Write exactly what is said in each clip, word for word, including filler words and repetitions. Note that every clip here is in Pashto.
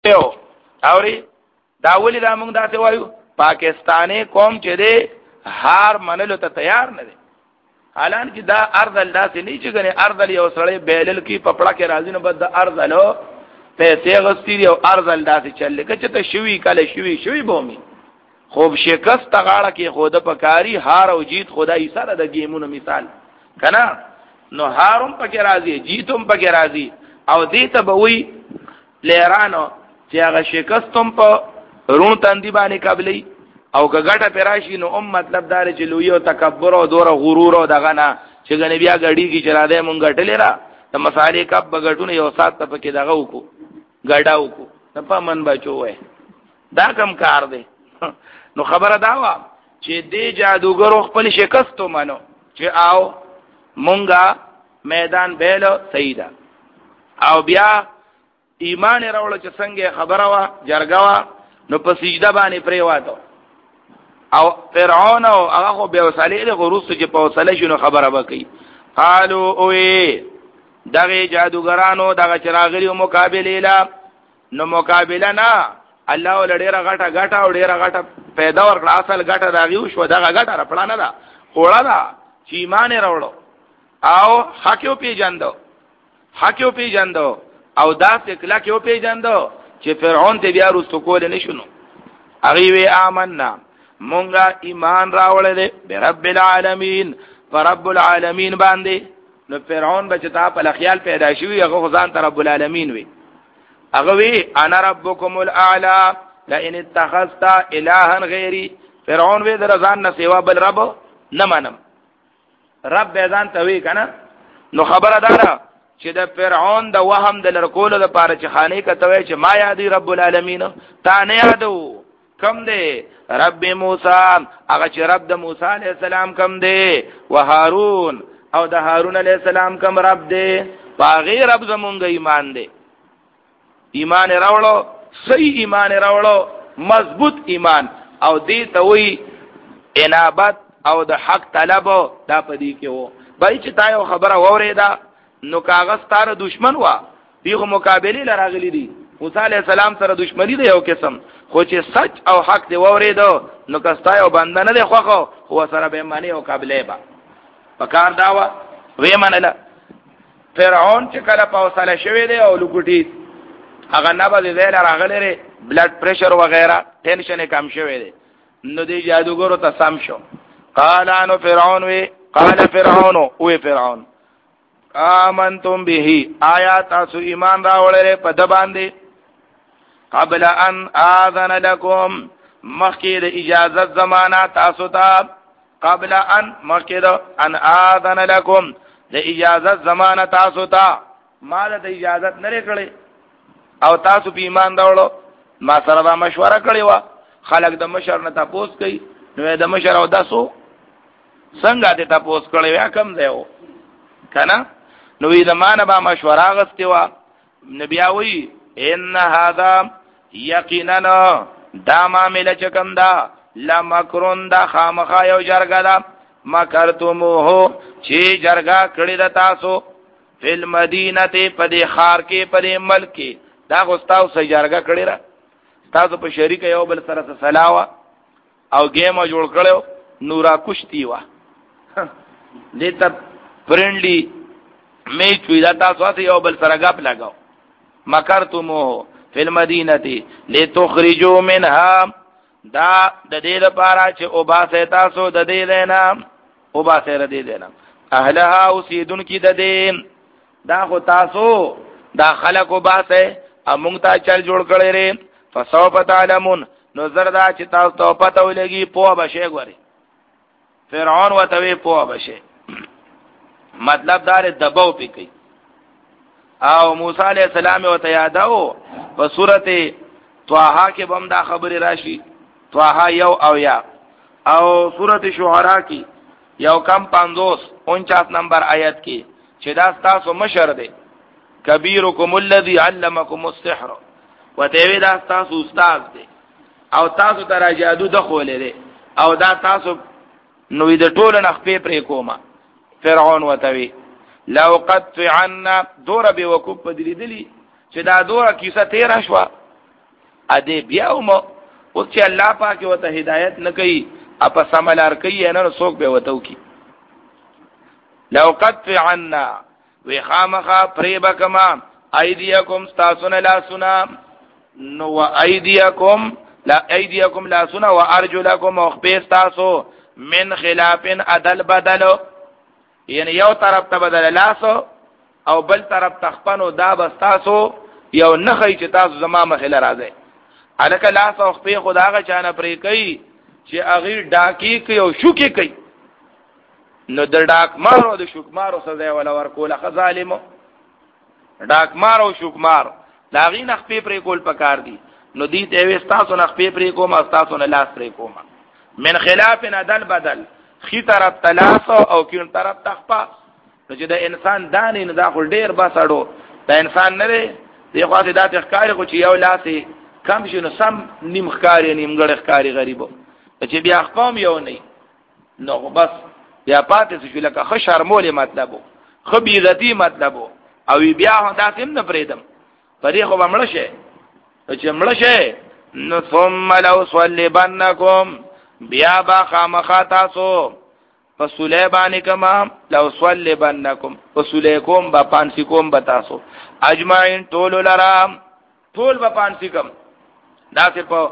یو اوري دا ولې دا موږ داسې وایو پاکستاني قوم چې دی هار منلو ته تیار نه دی حالانکه دا ارذل داسې نه چې غني ارذل یو سړی بیلل کی پپړه کې راځي نه بد ارذلو پیسې غستی او ارذل داسې چل کې چې ته شوي کله شوي شوي بومي خوب شکست غاړه کې خوده پکاري هار او جیت خدای سره د گیمونو مثال کنا نو هاروم پکې راځي جیتوم پکې راځي او دې ته به وي لهرانو چې هغه شکستوم په رون تندې باندې قبلې او کګټه پراشي نو ام مطلب دار چې لوی او تکبر او دور غرور او دغه نه چې غنی بیا غړي کی چر اده مونږ غټلې را د مصالې کب بغټونه یو سات ته پکې دغه وکړو غډا وکړو نه پمن بچو وې دا کم کار دی نو خبره دا وا چې دې جادوګرو خپل شکستو منو چې آو مونږه میدان بیل سیدا او بیا ایمان راول چې څنګه خبره وا جرګه وا نو په سجده باندې پریواتو او فرعون او هغه خو به وساله له غروس چې په وساله شنو خبره وکي قالو اوه دغه جادوګرانو دغه چراغلی مقابله لا نو مقابله نه الله ولډیره غټه غټه او ډیره غټه پیدا ورکړه اصل غټه راغیو شو دغه غټه را پړانه ده خوړه ده چې ایمان راوړو او حقیو پیجندو حقیو پیجندو او دا څکلا کېو پیجندو چې فرعون ته بیا رسو کول نشونو هغه وی آمنا مونږه ایمان راوړل دي برب العالمین فرب العالمین باندې نو فرعون بچتا په خیال پیدا شوی هغه ځان ته رب العالمین وی هغه وی انا ربکم الاعلى لئن اتخذت الها غیری فرعون وی در ځان نه سیوا بل رب نه منم رب ځان ته وی کنه نو خبره ده چې د فرعون د وهم د لرکول د پاره چې خانه کتوي چې ما یادی رب العالمین تا نه یادو کم دی رب موسی هغه چې رب د موسی علی السلام کم دی و هارون او د هارون علی السلام کم رب دی باغی رب زمونږ ایمان دی ایمان راوړو صحیح ایمان راوړو مضبوط ایمان او دې ته وی انابت او د حق طلب دا پدې کې وو بای چې تا یو خبره وریدا نو کاغذ تار دشمن وا دیغه مقابله لراغلی دي موسی علی السلام سره دشمنی دی یو قسم خو چې سچ او حق دی وریدو نو کستا یو بنده نه دی خوخو هو سره به معنی او قابلیت با پکار داوا وې منله فرعون چې کله پاوساله شوی دی او لګوټی هغه نه به ویل راغلی ری بلډ پریشر وغیرہ ټینشن کم شوی دی نو دی جادوګرو ته سم شو قال انو فرعون وی قال فرعون او فرعون آمنتم به آیات تاسو ایمان راوړل په د باندې قبل ان اذن لكم مخکې د اجازه زمانہ تاسو ته قبل ان مخکې د ان اذن لكم د اجازه زمانہ تاسو ته مال د اجازه نه کړې او تاسو په ایمان راوړل ما سره دا مشوره کړې و خلک د مشر نه تاسو کوي نو د مشر او داسو څنګه ته تاسو کړې یا کم دی کنه نو وی زمانه با مشوره غستې و نبی اوی ان هذا یقینا دا معاملې چکم دا لمکرون دا خامخا یو جرګه دا مکرتموه چې جرګه کړی د تاسو فل مدینه په دې خار کې په دې ملک کې دا غستاو سې جرګه کړی را تاسو په شریک یو بل سره سلاوا او گیم جوړ کړو نورا کشتی وا دې ته فرندلی می چوی دا تاسو ته یو بل سره غپ لگاو مکرتموه فی المدینه لتخرجوا منها دا د دې لپاره چې او باسه تاسو د دې لینا او باسه ر دې لینا اهلها اوسیدون کی د دې دا خو تاسو دا خلق او باسه امونږ ته چل جوړ کړی ری فسوف تعلمون نو زردا چې تاسو ته پته ولګي پوه بشه غوري فرعون وتوی پوه بشه مطلب دار دباو پی کوي او موسی علیہ السلام او ته یاداو په سورته طه کې بم دا خبره راشي طه یو او یا او سورته شعراء کې یو کم پنځوس انچاس نمبر آیت کې چې دا تاسو مشر دی کبیرکم الذی علمکم السحر وته دا تاسو استاد دی او تاسو ته جادو د خولې دی او دا تاسو نو د ټولو نخپې پرې کومه فرعون وتوی لو قد عنا دور به وکوب بدلیدلی چې دا دوره کیسه تیر شوا ا دې بیا مو او چې الله پاک وته هدایت نه کوي اپ سملار کوي نه څوک به وته کی لو قد عنا وخامخا پریبکما ایدیکم استاسن لا سنا نو ایدیکم لا ایدیکم لا سنا وارجلکم مخبستاسو من خلاف عدل بدل یعنی یو طرف ته بدل لاسو او بل طرف تخپنو دا بستاسو یو نخی چې تاسو زما مخله راځي الکه لاس او خپې خداغه چانه پرې کوي چې اغیر ډاکی کوي او شوکي کوي نو د ډاک مارو د شوک مارو سزا ولا ورکول خ ظالمو ډاک مارو شوک مار لاغې نخپې پرې کول پکار دي نو دې ته وستاسو نخپې پرې کوم او تاسو نه لاس پرې کوم من خلاف عدل بدل خي طرف تلاس او کین طرف تخپا نو چې د انسان دانې نه داخل ډیر بسړو د انسان نه دی دی خو دې د ښکاری خو چې یو لاسي کم شنو سم نیم ښکاری نیم ګړ ښکاری غریبو چې بیا خپم یو نه نو بس بیا پاتې شو لکه خ شرمول مطلبو خ بیزتی مطلبو او بیا هم داسم نه پریدم پرې خو بمړ شه چې مړ شه نو ثم لو صلیبنکم بیا با خامخا تاسو فسوله باندې کما لو صلیبنکم فسوله کوم با پانسی کوم بتاسو اجمعین طول لرام طول با پانسی کم دا سه په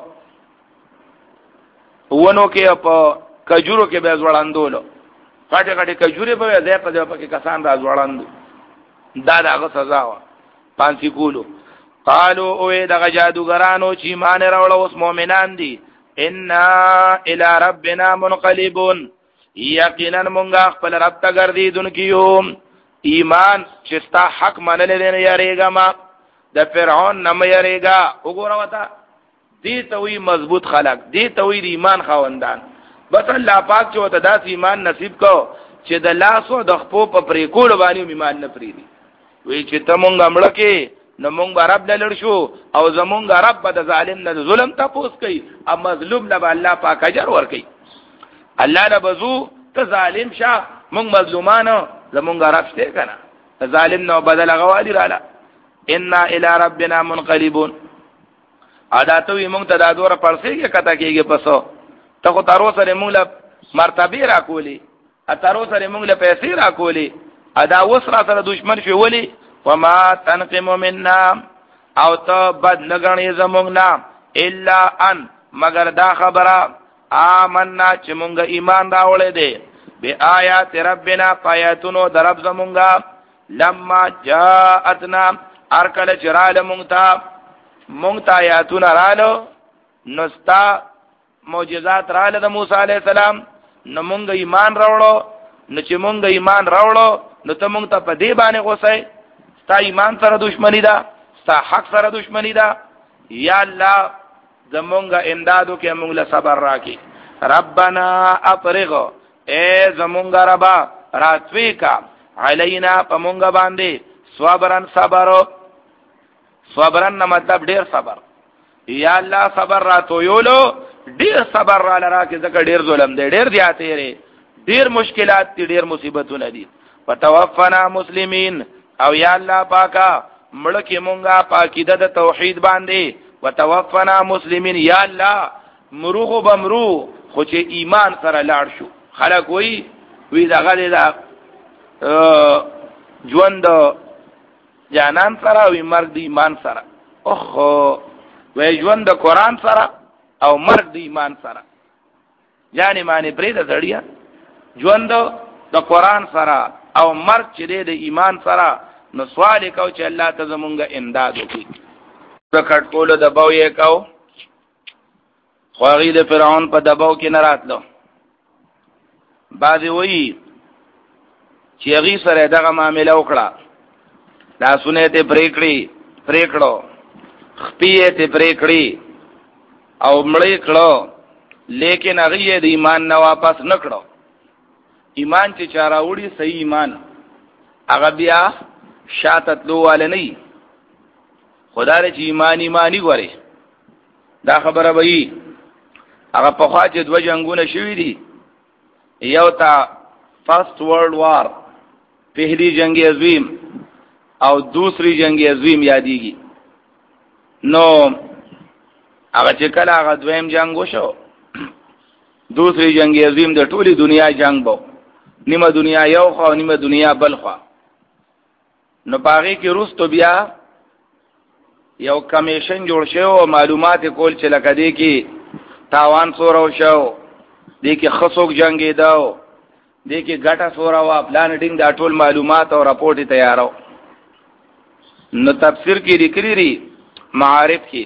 ونو کې په کجورو کې به ځوړاندولو کاټه کاټه کجوري به ځای په ځای په کې کسان را ځوړاندو دا دغه سزا وا پانسی کولو قالو او دغه جادوګرانو چې مان راوړل اوس مؤمنان دي ان الى ربنا منقلبون یقینا مونږه خپل رب ته ګرځیدونکو ایمان چې ستا حق منل نه یریګا ما د فرعون نه یریګا وګوره وتا دې ته وی مضبوط خلق دې ته وی ایمان خوندان بس الله پاک چې وته داس ایمان نصیب کو چې د لاسو د خپو په پرې کول باندې ایمان نه پریدي وی چې ته مونږه مړ کې نو مونږ رب لړ شو او زمونږ رب د ظالم نه ظلم تاسو کوي او مظلوم له الله پاک اجر ور کوي الله نه بزو ته ظالم شه مونږ مظلومانو زمونږ رب شته کنه ظالم نو بدل غواړي رااله ان الى ربنا منقلبون عادتوی مونږ ته دا دوره پرسیږي کته کېږي پسو ته خو تاسو سره مونږ له مرتبه را کولی ا تاسو سره مونږ له پیسې را کولی ادا وسره سره دشمن شو ولی وما تنقم منا او ته بد نګنی زمونږ نه الا ان مگر دا خبره آمنا چې مونږ ایمان راوړې دي بی آیات ربنا پایاتونو درب زمونږه لما جاءتنا ارکل چرال مونږ ته مونږ ته آیاتونه رالو نستا معجزات رااله د موسی علی السلام نو مونږ ایمان راوړو نو چې مونږ ایمان راوړو نو ته مونږ ته په دې باندې غوسه ستا ایمان سره دښمنی ده ستا حق سره دښمنی ده یا الله زمونږ امدادو کې مونږ له صبر راکې ربنا افرغ اے زمونږ ربا راتوي کا علینا په مونږ باندې صبرن صبر صبرن مطلب ډیر صبر یا الله صبر راتو یولو ډیر صبر را لرا کې ځکه ډیر ظلم دی ډیر زیاتې لري ډیر مشکلات دي ډیر مصیبتونه دي وتوفنا مسلمین او یا الله پاکا مړکه مونږه پاکیده د توحید باندې وتوفنا مسلمین یا الله مروغ بمرو خو چې ایمان سره لاړ شو خلک وی وی دغه دا ژوند جانان سره وی مرګ د ایمان سره اوه وی ژوند د قران سره او مرګ د ایمان سره یعنی معنی پرې د ځړیا ژوند د قران سره او مرګ چې د ایمان سره نو سوال کو چې الله ته زمونږه امداد وکړي د کټکول د باو یې کو خواغی د فرعون په دباو کې نه راتلو بعضی وی چې هغه سره دغه معاملې وکړه لاسونه ته پریکړي پریکړو خپې ته پریکړي او مړې کړو لیکن هغه د ایمان نه واپس نکړو ایمان چې چاره وړي صحیح ایمان هغه بیا شاتتلو ول نه خدای چې ایمان ایمانی غوري دا خبره وایي هغه په خوا چې دوه جنگونه شوي دي یو تا فرست ورلد وار پہلی جنگ عظیم او دوسری جنگ عظیم یادېږي نو هغه چې کله هغه دویم جنگ وشو دوسری جنگ عظیم د ټولي دنیا جنگ بو نیمه دنیا یو خو نیمه دنیا بل خو نو پاره کې روستو بیا یو کمیشن جوړ شو او معلومات کول چې لکه دی کې تاوان سورو شو دی کې خصوک جنگي داو دی کې ګټه سورا وا پلان ډینګ دا ټول معلومات او راپورټ تیارو نو تفسیر کې لیکلي ری معارف کې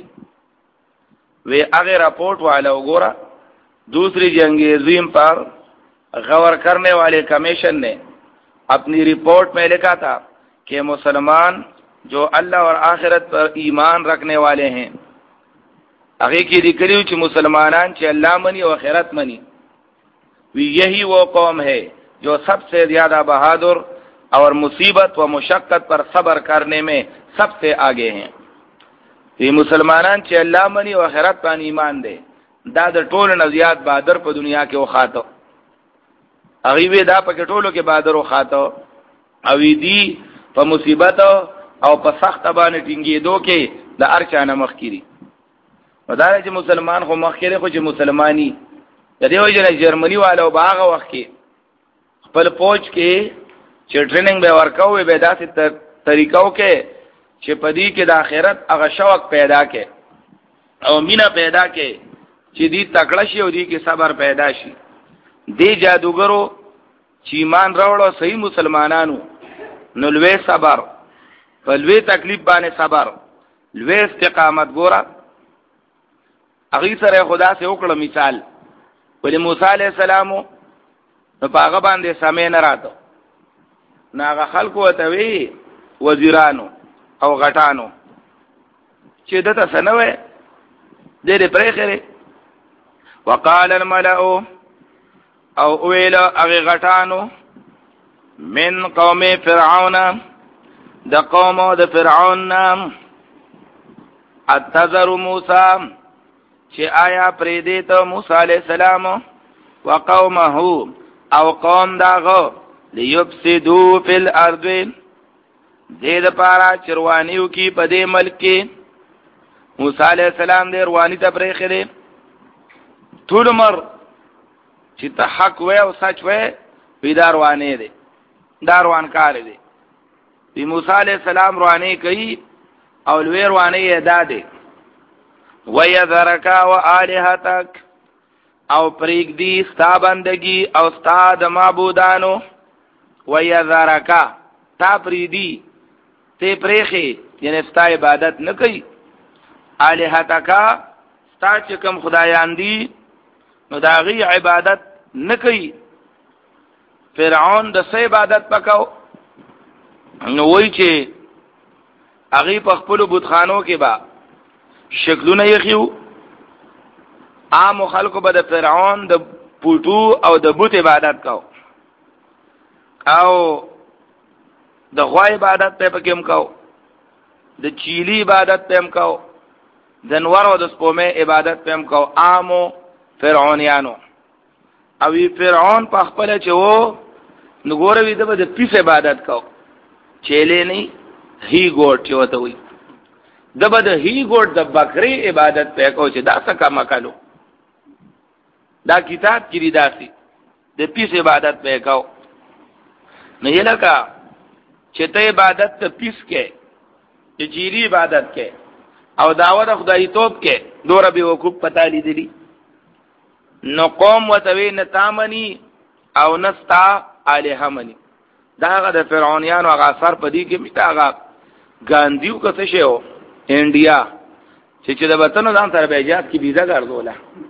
وی هغه راپورټ والا وګوره دوسری جنگ عظیم پر غور کرنے والے کمیشن نے اپنی رپورٹ میں لکھا تھا کہ مسلمان جو اللہ اور آخرت پر ایمان رکھنے والے ہیں هغه کې لیکلي چې مسلمانان چې الله مني او آخرت مني وی یہی وہ قوم ہے جو سب سے زیادہ بہادر اور مصیبت و مشقت پر صبر کرنے میں سب سے آگے ہیں یہ مسلمانان چې الله مني او آخرت باندې ایمان دي دا د ټولو نه زیات بہادر په دنیا کې وخاطو هغه وی دا په ټولو کې بہادر وخاطو او دی په مصیبت او په سخت باندې ټینګېدو کې د ارچانه مخکري ودار چې مسلمان خو مخکره خو چې مسلمانی د دې وجه جرمني والو باغه وخت کې خپل پوج کې چې ټریننګ به ورکاوه به داسې طریقو کې چې پدې کې د آخرت هغه شوق پیدا کې او مینا پیدا کې چې دې تکړه شي او دې کې صبر پیدا شي دې جادوګرو چې ایمان راوړو صحیح مسلمانانو نو لوی صبر په لوی تکلیف باندې صبر لوی استقامت ګوره هغه سره خدا سے وکړه مثال ولې موسی عليه السلام په هغه باندې سمې نه راته ناغه خلکو ته وی وزیرانو او غټانو چې دته سنوي دې پرې خره وقال الملأ او ویل هغه غټانو من قوم فرعون د قوم د فرعون نام اتذر موسی چې آیا پرې دې ته موسی عليه السلام او قومه او قوم داغه ليفسدوا في الارض دې د پارا چروانیو کې په دې ملک کې موسی عليه السلام دې رواني ته پرې خره ټول عمر چې ته حق وې او سچ وې پیدار وانه دي داروان کار دي دی موسی عليه السلام رواني کوي او لوی رواني ادا دي وَيَذَرَكَ وَآلِهَتَكَ او پریک دی ستا بندگی او ستا د معبودانو وَيَذَرَكَ تا پریدی تے پریخی یعنی ستا عبادت نکی آلِهَتَكَ ستا چکم خدایان دی نو داغی عبادت نکی فرعون د سه عبادت پکاو نو وای چې هغه په خپل بتخانو کې با شکلونه یخیو عام خلکو به د فرعون د پوټو او د بت عبادت کاو او د غوا عبادت ته پکې هم کاو د چیلی عبادت ته هم کاو د نور او د سپومې عبادت ته هم کاو عامو فرعونیانو او فرعون په خپل چې وو نو ګوروي د پیس عبادت کاو چیلې نه هی ګوټ چوته وي دبا د هی ګوټ د بکری عبادت په کو چې دا څه کما کالو دا کتاب کې داسي د پیس عبادت په کو نه یلکا چې ته عبادت ته پیس کې چې جیری عبادت کې او داوود خدای توپ کې دوره به وقوف پتا لیدلی نو قوم وتوی نه تامنی او نستا الہ منی داغه د فرعونیانو هغه اثر پدې کې میتاغه ګاندیو کته شو انډیا چې چې د وطن ځان سره به اجازه کی ویزا ګرځوله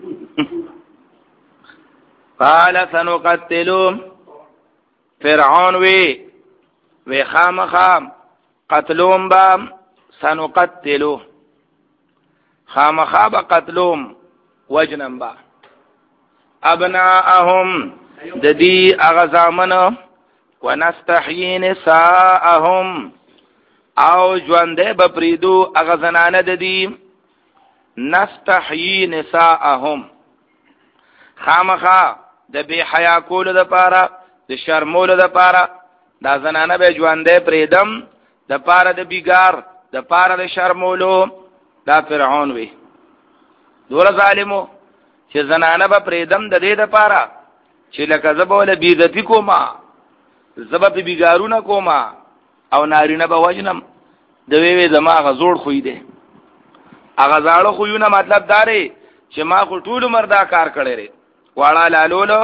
قال سنقتلوا فرعون وی وی خامخام قتلوم با سنقتلوا خامخاب قتلوم وجنم با ابناءهم د دې اغزامنه ونستحيي نساءهم او ژوندې بپریدو هغه زنانه د دې نستحيي نساءهم خامخا د بے حیا کول د پاره د شرمول د پاره دا زنانه به ژوندې پریدم د پاره د بیګار د پاره د شرمولو دا فرعون وی دور ظالمو چې زنانه به پریدم د دې د پاره چې لکه زبول بیزتی کوما زبا په بیګارونه کوما او نارینه به وجنم د وی وی زما غزوړ خوې دي هغه زاړه خوونه مطلب داري چې ما خو ټول مردا کار کړی ری واړه لالولو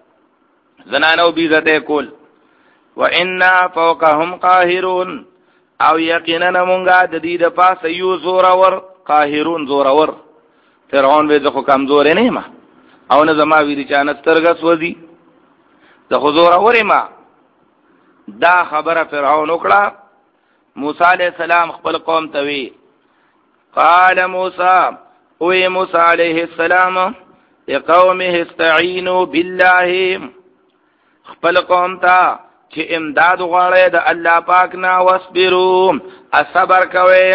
زنانو بیزته کول وإنا فوقهم قاهرون او یقینا مونږه د دې د پاسه یو زورور قاهرون زورور فرعون به ځکه کمزور نه ما او نه زما ویری چانه سترګس وځي د حضور اورې ما دا خبره فرعون وکړه موسی علیہ السلام خپل قوم ته وی قال موسی او موسی علیہ السلام لقومه استعینوا بالله خپل قوم ته چې امداد غواړي د الله پاک نه واصبروا صبر کوي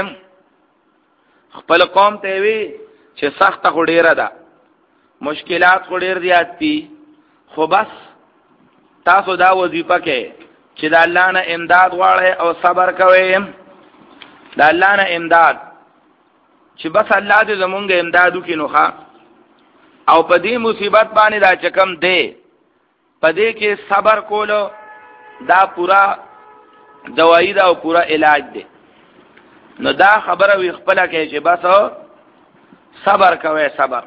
خپل قوم ته وی چې سخت خډیره ده مشکلات خډیر زیات دي خو بس تاسو دا وظیفه کې چې د الله نه امداد غواړي او صبر کوي د الله نه امداد چې بس الله دې زمونږ امدادو کې نوخه او په دې مصیبت باندې دا چکم دی په دې کې صبر کولو دا پورا دوايي دا او پورا علاج دی نو دا خبره وي خپل کې چې بس صبر کوي صبر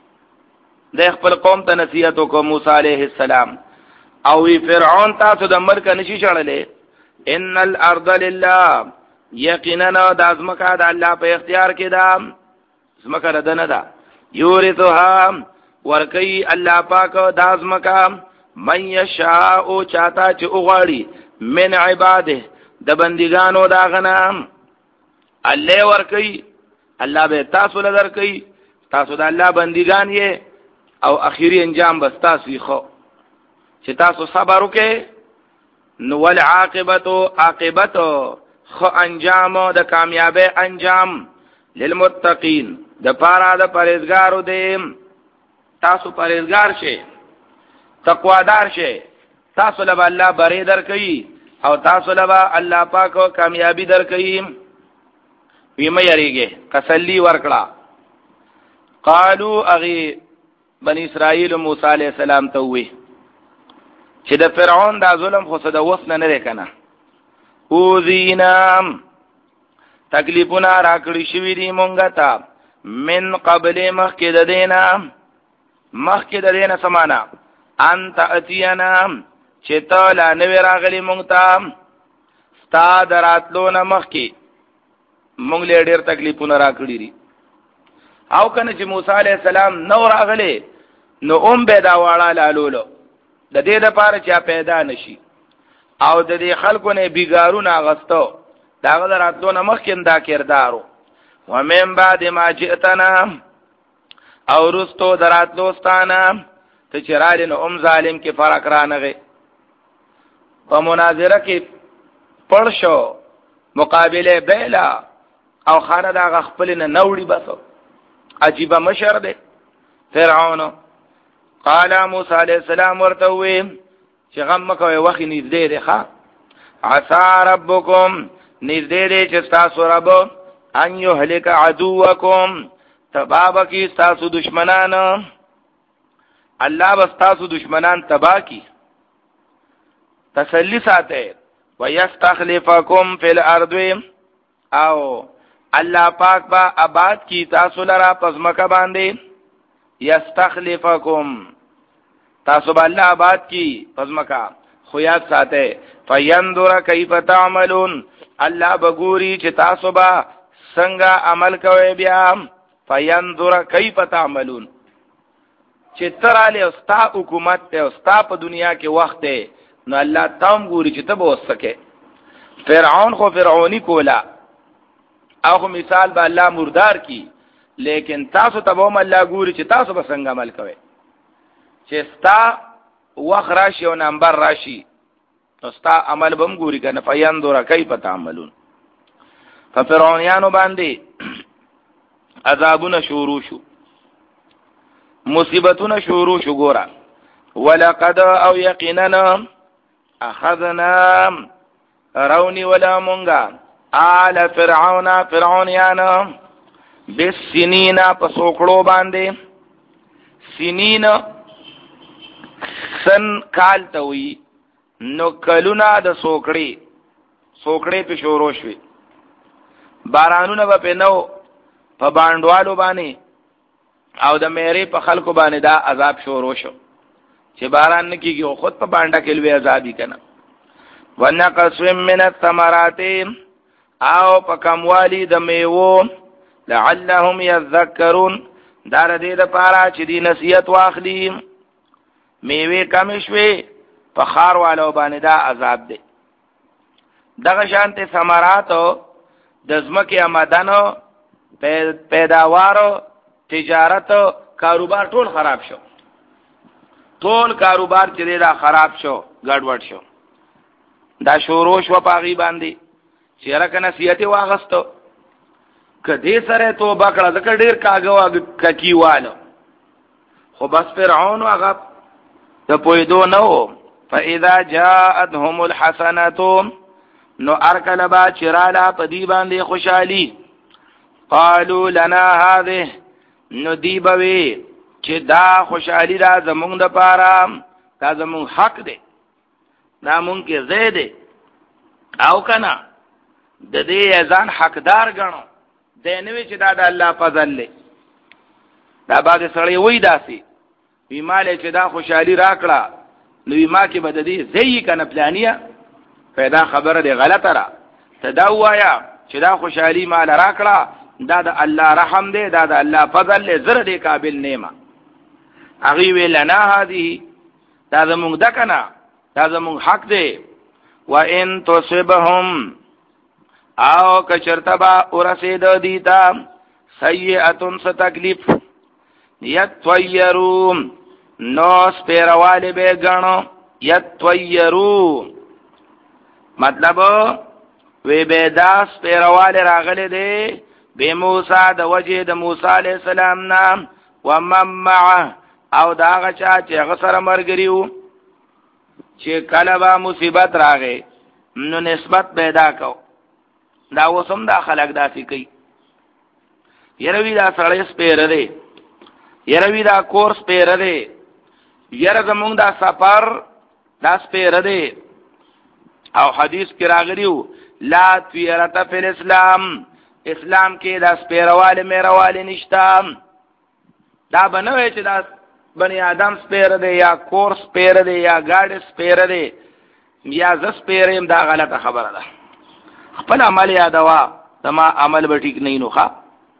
د خپل قوم ته نصیحت وکړو موسی عليه السلام او وی فرعون تاسو د ملک نشي چړلې ان الارض لله یقینا د ازمکه د الله په اختیار کې ده ازمکه ردنه ده یورثها ورکی الله پاک د ازمکه من یشاء چاته چې وغواړي من عباده د بندګانو دا غنام الله ورکی الله به تاسو لدر کوي تاسو د الله بندګان یې او اخیری انجام بس تاسو خو چې تاسو صبر وکې نو ول عاقبت عاقبت خو انجام د کامیابی انجام للمتقین د پاره د پرهیزګارو دې تاسو پرهیزګار شئ تقوادار شئ تاسو له الله بری در کوي او تاسو له الله پاک کامیابی در کوي ویمه یریږي تسلی ورکړه قالو اغي بنی اسرائیل موسی علیہ السلام ته وی چې د فرعون دا ظلم خو څه د وسنه نه کنه او زینام تکلیفونه راکړی شوی دی مونږه ته من قبل مخکې د دینا مخکې د دینا سمانا انت اتینا چې تعالی نو راغلی مونږ ته ستا دراتلو نه مخکې مونږ له ډېر تکلیفونه راکړي دي او کنه چې موسی علیہ السلام نو راغلی نو اوم به دا واړه لالولو د دې لپاره چې پیدا نشي او د دې خلکو نه بیګارونه غستو دا غلراتلو نه مخکې دا کردارو ومن بعد ما جئتنا او رستو دراتلو ستانه ته چرال نو ام ظالم کې فرق رانغه په مناظره کې پړ شو مقابله بیلا او خانه دا خپل نه نوړي بسو عجیب مشر ده فرعون قال موسی علیہ السلام ورته وی چې غم کوي وخت نږدې ده ښا عسى ربکم نږدې ده چې تاسو رب ان یهلک عدوکم تباب کی تاسو دشمنان الله بس تاسو دشمنان تبا کی تسلی ساته ويستخلفکم فی الارض او الله پاک با آباد کی تاسو لرا پزمکه باندې یستخلفکم تاسو با الله آباد کی پزمکه خو یاد ساته فینظر کیف تعملون الله بګوري چې تاسو با څنګه عمل کوي بیا فینظر کیف تعملون چې تراله او ستا حکومت ته او ستا په دنیا کې وخت دی نو الله تام ګوري چې ته به وسکه فرعون خو فرعونی کولا او مثال به الله مردار کی لیکن تاسو ته هم الله ګوري چې تاسو به څنګه عمل کوئ چې ستا وخت راشي او نمبر راشي نو ستا عمل به هم ګوري کنه فینظر کیف تعملون ففرعونیانو باندې عذابونه شروع شو مصیبتونه شروع شو ګورا ولقد او یقینا اخذنا رونی ولا مونگا آل فرعون فرعونیان بسنین په سوکړو باندې. سنین سن کال ته وی، نو کلونه د سوکړې سوکړې په شروع شوي، بارانونه به په نو په باندوالو باندې او د مېری په خلکو باندې دا عذاب شروع شو چې باران نه کیږي او خود په باندې کې لوی عذابي کنه. ونقص من الثمرات او په کموالی د میوو، لعلهم يذكرون دار دې د پاره چې دی نصیحت واخلي. میوه کم شوي په خار والو باندې دا عذاب دی. دغه شانته ثمرات د ځمکې آمدنو، پیداوار، تجارت، کاروبار ټول خراب شو. ټول کاروبار چې دا خراب شو، ګډوډ شو. دا شروع شو پاغي باندې چې راکنه نصیحت واغستو. کدی سره توبه کړه ځکه ډیر کاغه ککیوالو، خو بس فرعون هغه ته پویدو نو. فاذا جاءتهم الحسنه نو ارکل با چرالا پدی باندې خوشحالی. قالوا لنا هذه نو دی بوي چې دا خوشحالی دا زمونږ د پاره، دا زمونږ حق دی، دا مونږ کې زیاده او کنا د دې ځان حقدار غنو. دینوي چې دا د الله فضل له دا باندې سړی وای داسي بیماله چې دا خوشحالي راکړه نو ما کې بد دي زئی کنه پلانیا پیدا خبره دی غلطه را تداوایا چې دا خوشحالي مال راکړه دا د الله رحم دی، دا د الله فضل له زره دی قابل نیمه. اغي ویلنا هذه دا زمونږ د کنه دا زمونږ حق دی. وان تصبهم او کچرتبا ورسید دیتا سیئتن ستکلیف یتویرو نو سپیروال بے گنو. یتویرو مطلب وی بیدا سپیروال راغلی دی بی موسیٰ دا وجه دا موسیٰ علیہ السلام نام ومن معه او دا غچا چه غسر مرگریو چه کلبا مصیبت راغی نو نسبت بیدا کو. دا وسم دا خلق داسی کئی یروی دا سڑی سپیر دے، یروی دا کور سپیر دے، یر زمونگ دا سفر دا سپیر دے. او حدیث کی راغلیو لا تویرت فی الاسلام، اسلام کې دا سپیروال میروال نشتا. دا بنوی چې دا بنی آدم سپیر دے یا کور سپیر دے یا گاڑی سپیر دے یا ز سپیریم، دا غلط خبر ده. خپل عمل یادوا تما عمل به ټیک نه نو ښا.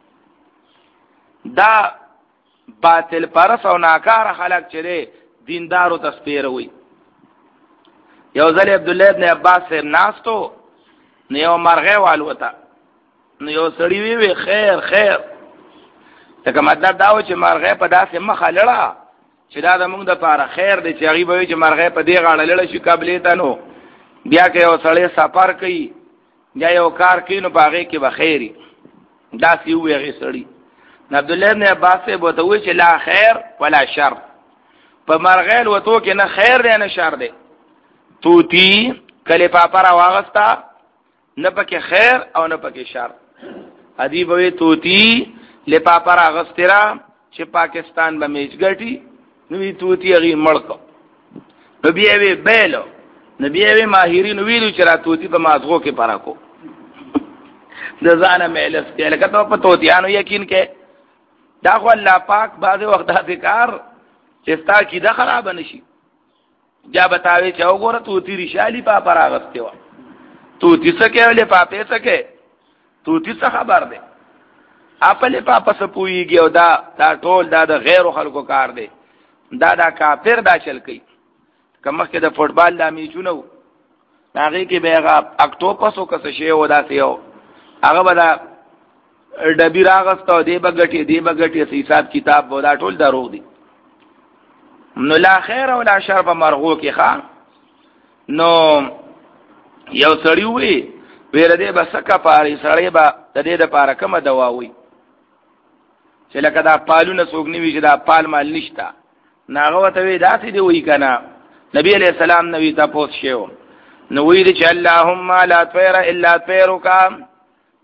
دا باطل پرس او ناکار خلق چره دیندارو تسپیر وي. یو ځل عبد الله ابن عباس سے ناستو نو یو مرغه والوتا نو یو سړی وی وی خیر خیر ته مطلب دا و چې مرغه په داسې مخه لړه چې دا د موږ د پاره خیر دی چې هغه به چې مرغه په دې غاړه لړه شي قبلې ته نو بیا که یو سړی سفر کوي یا یو کار کوي نو باغې کې به خیری داسې وی هغه سړی. عبد الله ابن عباس سے بوته وی چې لا خیر ولا شر، په مرغه وته کې نه خیر دی نه شر دی. توتی کله پاپرا واغستا نه پکې خیر او نه پکې شر. ادی به توتی لپاپرا غسترا چې پاکستان به میچ ګټي نو وی توتی هغه مړکو نو بیا وی بیلو نو بیا وی ماهرین ویلو چې را توتی په مازغو کې پارا کو د ځانه مېلس کې لکه ته په توتیانو یقین کې دا خو الله پاک بعض وخت دا ذکر چې ستا کی دا خراب نشي جا بتاوي چې وګوره توتی ریشالی پاپرا غسته و توتی سکه ولې پاپې سکه توتی څه خبر ده خپل پاپا سپويږي او دا دا ټول دا د غیر خلکو کار دی. دا دا کافر دا چل کوي. کومه کې د فوټبال د میچونو هغه کې به اکټوپس او کس شی و دا سیو هغه به دا ډبی راغستو دی بغټي دی بغټي حساب کتاب و دا ټول دروغ دي. نو لا خیر او لا شر په مرغو کې ښا. نو یو سړی وي ویره دې بسکه پاري سړی به د دې د پاره کومه دوا وي چې لکه دا پالونه څوک نیوي چې دا پال مال نشتا ناغه وته وی داسې دی وی کنه. نبی علیہ السلام نبی تاسو شیو نو وی چې اللهم لا طير الا طيرك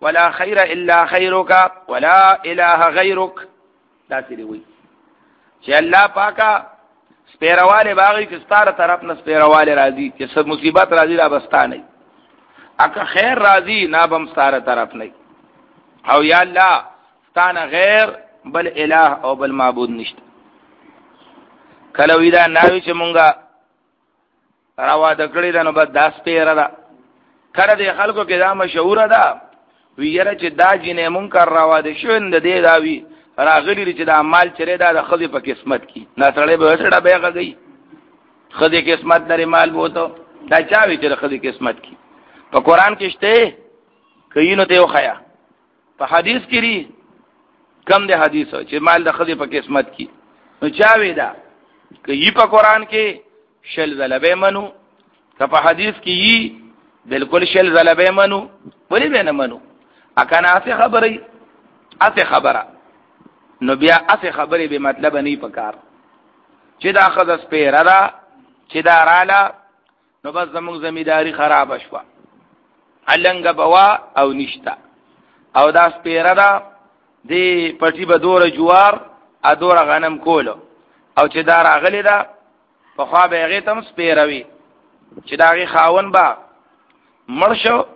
ولا خیر الا خیرک ولا اله غیرک. دا څه دی وی چې الله پاکا سپیرواله باغی چې ستاره طرف نه سپیرواله راځي چې سب مصیبت راځي را بستانه اکه خیر راځي نه بم ستاره طرف نه او یا الله ستانه غیر بل اله او بل معبود نشته. کله ویدا ناوی چې مونږه راوا د کړی دا نو بس داس پیره ده کړه د خلکو کې دا مشهور ده ویره چې دا جنې منکر راوا د شوند دی دا وی راغلی چې دا مال چره دا د خزي په قسمت کې نه سړی به سړی به غږی خزي قسمت لري مال بوته دا چا وی چې خزي قسمت کې په قران کې شته کینو ته وخیا په حدیث کې ری کم دی حدیث چې مال د خزي په قسمت کې نو چا وی دا کئی په قران کې شل زلبه منو که په حدیث کې یي بالکل شل زلبه منو ولی به نه منو اکنه اسه خبرې اسه خبره نو بیا اسه خبرې به مطلب نه پکار چې دا خدس پیرا را چې دا رااله نو بس زموږ زمیداری خراب شوه علنګ بوا او نشتا او دا سپیرا دا دی پټي به دور جوار ا دور غنم کولو او چې دا راغلی دا په خوا به هغه تم سپیروي چې داغي خاون با مرشو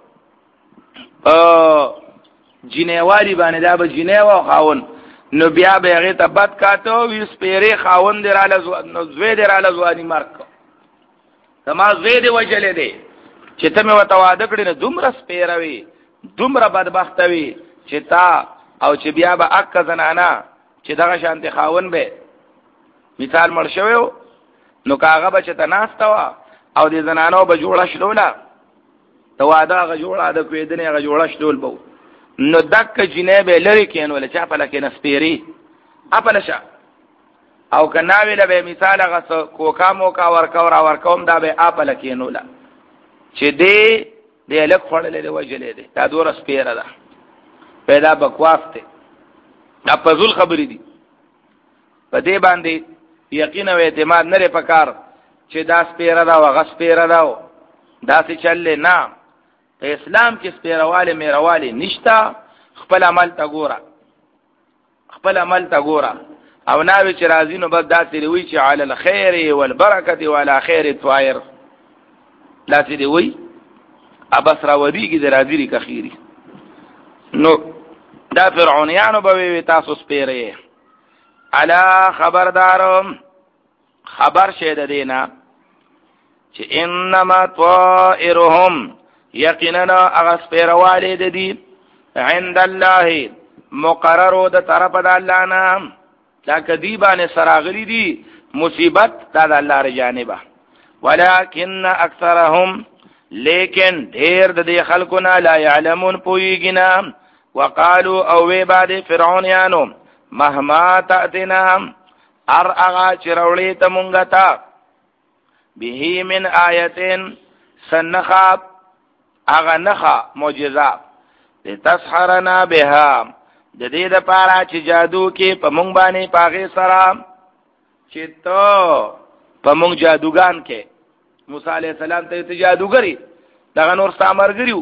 ا جنیواری باندې دا به جنیوا خاون نو بیا به هغه ته بد کاته وی سپیری خاون دراله نو زوی دراله ځواني مرګ سما زوی دی وجلې دی چې ته مې وته واده کړې نه دومره سپیروي دومره بدبخت وي چې تا او چې بیا به اک زنانا چې دغه شانتي خاون به مثال مړ شوی نو کاغه به چې تناستا وا او دې زنانو به جوړه شلوله ته واده غ جوړه د کویدنې غ جوړه شلول بو نو دک جنې به لری کین ولا چا په لکه نسپيري خپل شه او کناوی له به مثال غ کوکا موکا ورکا ور ورکوم دا به خپل کینولا چې دې دې لک خړلې دی وجلې دی دا دور سپیره ده پیدا بکواس ته دا پزول خبرې دي په دې باندې یقین او اعتماد نه پکار چې دا سپیره دا وغه سپیره دا دا څه چلې نه په اسلام کې سپیرواله میرواله نشتا خپل عمل تا ګوره خپل عمل تا ګوره او ناوی چې راځي نو بس دا سری وی چې علی الخير والبرکه وعلى خير طائر لا سری وی ابس را ودیږي درازيري کخيري نو دا فرعونانو به وی تاسو سپیره الا خبردار خبر شه د دینا چې انما طائرهم یقینا اغس پیرواله د دی عند الله مقرر د طرف د الله نه دا کذیبانه سراغلی دی مصیبت د الله ر جانبه ولکن اکثرهم لیکن ډیر د دې خلقنا لا يعلمون پویګنا وقالوا او وی بعد فرعونانو مهما تاتنا ار اغا چرولی ته مونږه تا به من آیتين سنخاب اغا نخا معجزه لتسحرنا بها د دې د پاره چې جادو کې په مونږ باندې پاغه سره چې ته په مونږ جادوګان کې موسی عليه السلام ته جادوګری دغه نور سامرګریو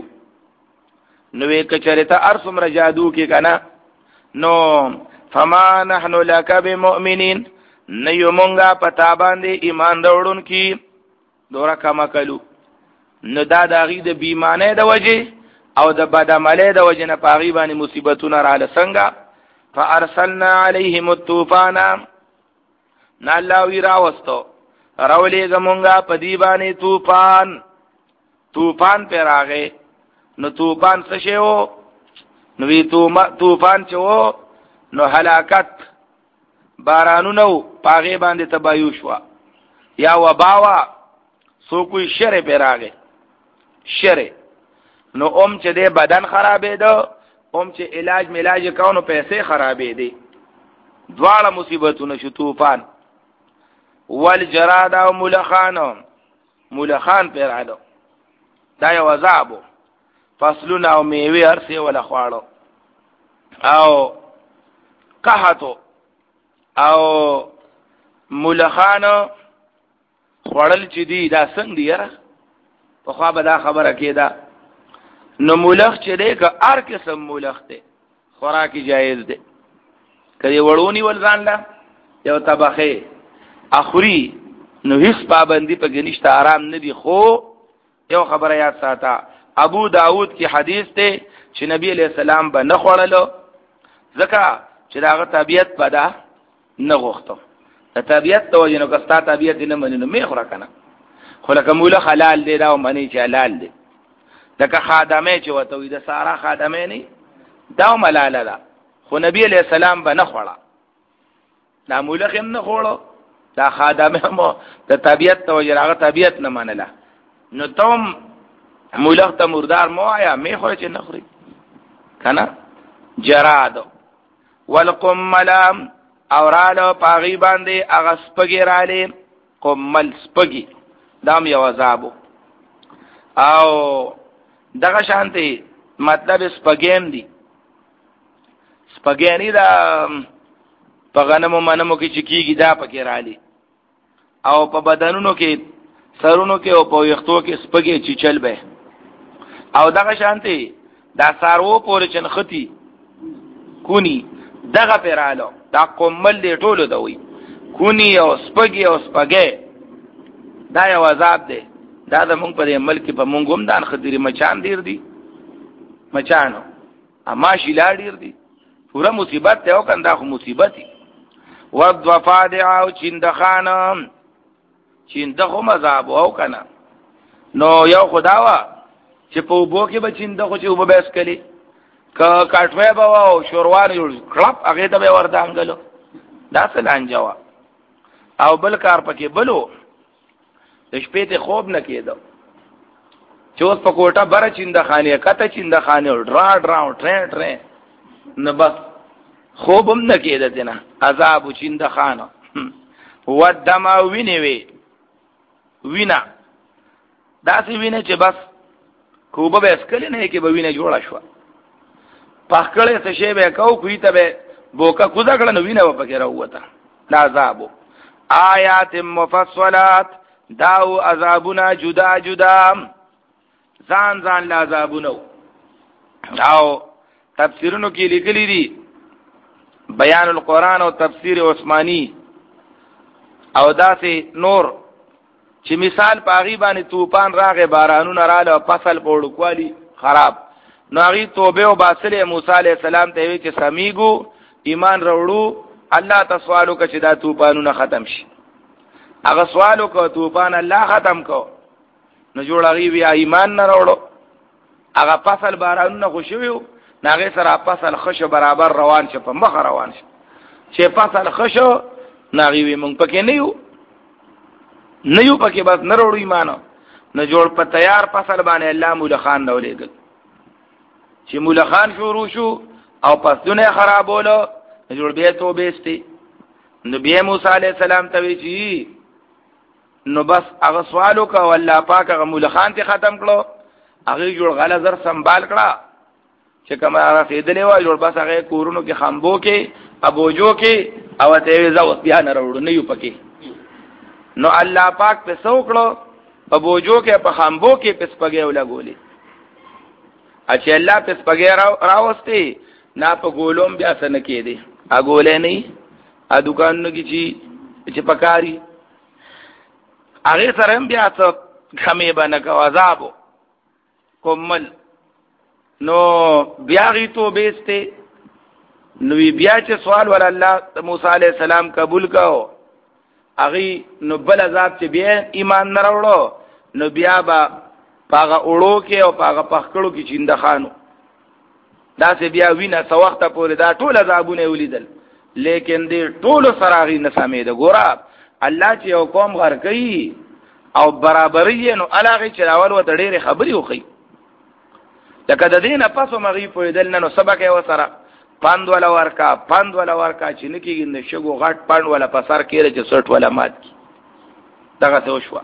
نو وې کچریته ارسم جادو کې کنه نو فما نحن لك بمؤمنين نيو مونږه پتا باندې ایمان وروړون کی دورا کما کلو نو دا داغي د بیمانه د وجه او د بدعمله د وجه نه پاغي باندې مصیبتونه را لسنګا فارسلنا عليهم الطوفان نالاوی راوستو راولې زمونږه پدی باندې طوفان طوفان پر راغې نو طوفان څه شو نو وی طوفان چو نو هلاکت بارانونو پاغه باندې تبایو شو یا وباوا سو کوئی شر پیراغه شر نو اوم چې د بدن خرابې ده اوم چې علاج ملاج کاونو پیسې خرابې دي دواړه مصیبتونه شو طوفان والجراد او ملخان ملخان پیرالو دا یو عذاب فصلونه او میوه ارسه ولا خواړو او قحطو او ملخانو خړل چې دی دا څنګه دی یاره په خوا به دا خبره کېده نو مولخ چې دی که هر قسم مولخ دی خوراکي جایز دی. کدی وړونی ولځان لا یو طبخه اخوري نو هیڅ پابندي په گنيشت آرام نه دی. خو یو خبره یاد ساته، ابو داود کی حدیث ته چې نبی علیہ السلام به نه خوړلو ځکه چې داغه طبیعت پدا نه غوښتو. ته طبیعت ته وجنو کستا طبیعت نه مننه می خورا کنه. خو لکه مولا حلال دی دا منی چې حلال دی. لکه خادمه چې وته وي د سارا خادمه نه دا ملاله ده. خو نبی علیہ السلام به نه خوړه. دا مولا هم نه خوړو، دا خادمه مو د طبیعت ته وجراغه طبیعت نه منله. نو تم مولخ ته مردار مو آیا می خو چې نه خوري کنه. جراد والقمل اورالو پاغي باندې اغه سپګی رااله قمل سپګی دام یو عذابو او دغه شانتي مطلب سپګیم دی. سپګینی دا په غنمو منمو کې چکیږي دا پکې رااله او په بدنونو کې سرونو کې او په یختو کې سپګي چې چل به او دغه شانتي دا سارو پورې چنختی کونی دغه پیرالو دا قمل دی ټولو دوی کونی او سپګي او سپګي دا یو عذاب دی. دا د مونږ په ملک په مونږ هم دان خطرې مچان ډیر دي مچانو اما شیلا ډیر دي پورا مصیبت ته او کنده خو مصیبت دي. وضفادع او چندخان چینده خو مذاب او کنه نو یو خداوا چې په وبو کې به چینده خو چې وب بیس کلی ک کټوي به او شوروان جوړ کلب هغه ته به ورته انګلو دا څه لانجوا او بل کار پکې بلو د شپې ته خوب نه کېدو چې اوس په کوټه بره چینده خانه کته چینده خانه ډرا ډرا ټرین ټرین نه بس خوب هم نه کېده نه عذاب چینده خانه ودما ویني وی وینا داسې وینه چې بس کوبه به اسکلی نه کې به وینه جوړه شو پخکړې څه شی به کو کوي ته به بوکا کوزا کړه نو وینه په کې راوته دا عذاب آیات مفصلات داو عذابنا جدا جدا ځان ځان لا عذابونو او تفسیرونو کې لیکلي دي بیان القرآن او تفسیر عثماني او داسې نور چې مثال پاغي باندې طوفان راغې بارانونه رااله فصل پوړکوالی خراب نو هغه توبه او باسل موسی عليه السلام ته وی چې سميګو ایمان وروړو الله تسوالو که چې دا طوفانونه ختم شي. هغه سوالو کو طوفان الله ختم کو نو جوړاږي وی ایمان نه وروړو هغه فصل بارانونه خوشوي ناغه سره فصل خشو برابر روان شه په مخ روان شه چې فصل خشو ناغي وی مونږ پکې نه یو نه یو پکې بس نه وروړو ایمانو نه جوړ په تیار فصل باندې الله مولا خان نو لګل چې مولا خان شروع شو او پس دنیا خرابولو جوړ بیا توبه استي نو بیا موسی عليه السلام ته وی نو بس هغه سوالو کا والله پاک هغه مولا خان ته ختم کړو هغه جوړ غلا زر سنبال کړه چې کومه رسیدلې و جوړ بس هغه کورونو کې خمبو کې ابوجو کې او ته وی زو بیا نه وروړو نه یو پکې نو الله پاک په سوکړو ابوجو کې په خمبو کې پس پګې ولا ګولې اچھا الله پس پګې راوستي نا په ګولوم بیا سن کې دي ا ګولې نه ا دکانونو کې چې چې پکاري هغه سره بیا څه خمې باندې کو عذاب کومل نو بیا غي تو بیسته نو بیا چې سوال ول الله موسی عليه السلام قبول کاو هغه نو بل عذاب چې بیا ایمان نه راوړو نو بیا با پاغه اورو کې او پاغه پخکړو کې چینده خانو دا سه بیا وینا څو وخت پورې دا ټول عذابونه ولیدل لیکن دې ټول سراغي نه سمېده ګورا الله چې یو قوم غر کوي او برابرۍ نو علاغه چې اول و د ډېر خبري وخی لکه د دینه پاسو مغي په دل نو سبق یې وسره پاند ولا ورکا پاند ولا ورکا چې نکیږي د شګو غټ پاند ولا پسر کېره چې سټ ولا مات کی دغه څه وشو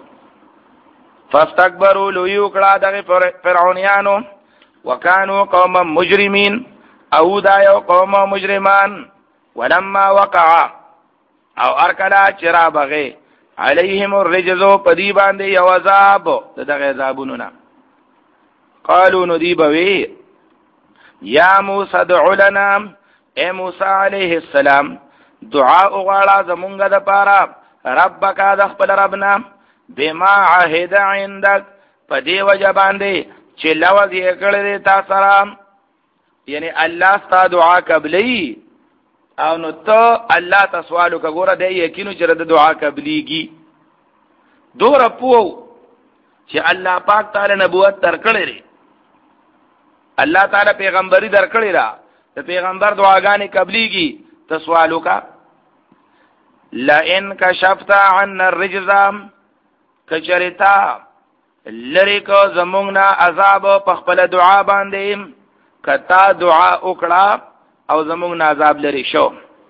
فاستكبروا لو یوکړه دغه فرعونانو وکانو قوم مجرمین او دا یو قوم مجرمان ولما وقع او ارکلا چرا بغه علیهم الرجز پدی باندې یو عذاب دغه عذابونو قالو ندی بوی یا موسی ادع لنا اے موسی علیہ السلام دعا وغواړه زمونږ د پاره ربک د خپل ربنا بما عهد عندك په دې وجه باندې چې لوز یې کړی تا سره یعنی الله ستاسو دعا قبلې او نو ته الله ته سوال وکړه د یقینو چې د دعا قبليږي دوره پوو چې الله پاک تعالی نبوت درکړي لري الله تعالی پیغمبري درکړي را د پیغمبر دعاګانې قبليږي ته سوال وکړه لئن کشفت عنا الرجز کچریتا لری کو زمونږ نه عذاب په خپل دعا باندې کتا دعا وکړه او زمونږ نه عذاب لري شو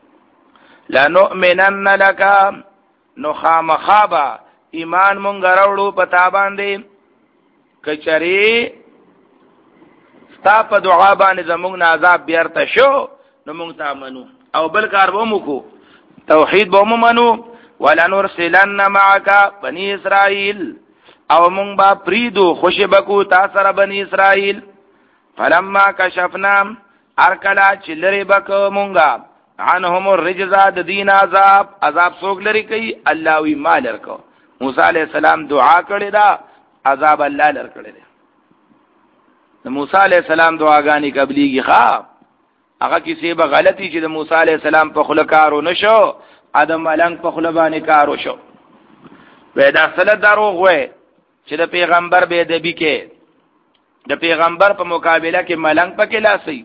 لنؤمنن لك نو خامخابا ایمان مونږ راوړو پتا باندې کچری ستا په دعا باندې زمونږ نه عذاب بیرته شو نو مونږ ته منو او بل کار ومو کو توحید به ومنو ولنرسلن معك بني اسرائيل او مونږ با پریدو خوشبکو تا سره بني اسرائيل فلما کشفنا ارکلا چلری بک مونږه عنهم الرجز د دین عذاب عذاب سوګ لري کوي الله وی مال ورکو موسی علیہ السلام دعا کړی دا عذاب الله لر کړی دی د موسی علیہ السلام دعاګانی قبليږي ښا هغه کیسه به غلطی چې د موسی علیہ السلام په خله کارو نشو ادم ملنګ په خله باندې کارو شو پیدا سره دروغ وای چې د پیغمبر به ادبی کې د پیغمبر په مقابله کې ملنګ پکې لاسي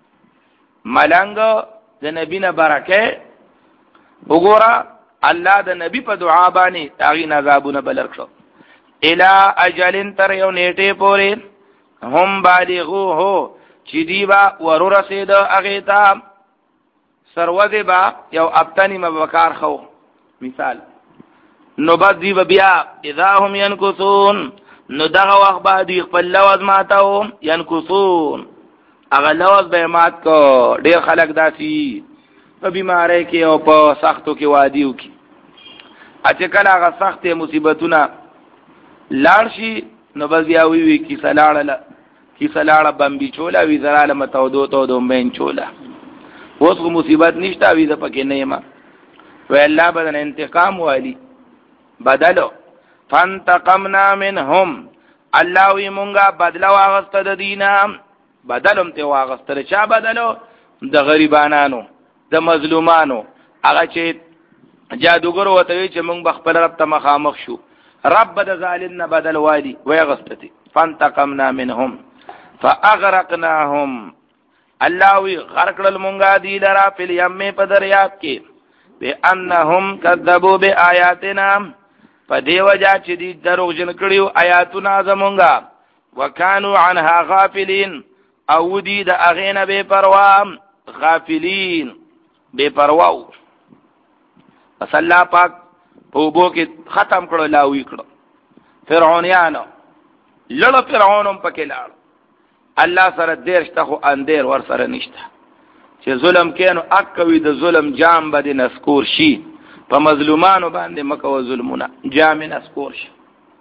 ملنګ د نبی نه برکه وګوره الله د نبی په دعا باندې هغه نذابونه بلرخو الی اجل تر یو نیټه پورې هم بالغو هو چې دیوا ورور رسید هغه ته سروذ با یو ابتنی مبکار خو مثال نو بد دی بیا اذا هم ينكثون نو دغه وخت بعد خپل لوز ماتاو ينكثون هغه لوز به مات کو ډیر خلک داسي په بیماری کې او په سختو کې وادیو کې اته کله هغه سخت مصیبتونه لاړ شي نو بس بیا وی وی کی سلاړه کی سلاړه بمبي چولا وی زراله متودو تو دو مین چولا اوس کو مصیبت نشته وی د پکې نه ما و الله بدن انتقام والی بدلو فانتقمنا منهم الله وی مونږه بدلا واغست د دینه بدلم ته واغستل چا بدلو د غریبانانو د مظلومانو هغه چې جادوګر وته چې مونږ بخپل رب ته مخامخ شو رب د ظالم نه بدل والی ویغستتی فانتقمنا منهم فاغرقناهم الله وی غرقل مونږه دی لرا په یم په دریاب کې بانهم کذبوا بیااتنا په دیو جا چې دی دروغجن کړیو آیاتونه زمونږه وکانو عنها غافلین او دی د اغینه بے پروا غافلین بے پروا پس الله پاک په بو کې ختم کړو لاوی کړو فرعونانو لړ فرعونم پکې لاړ الله سره دیر شته خو اندیر ور سره نشته چې ظلم کینو اکوي د ظلم جام بد نسکور شي په مظلومانو باندې مکو ظلمونه جام نسکور شي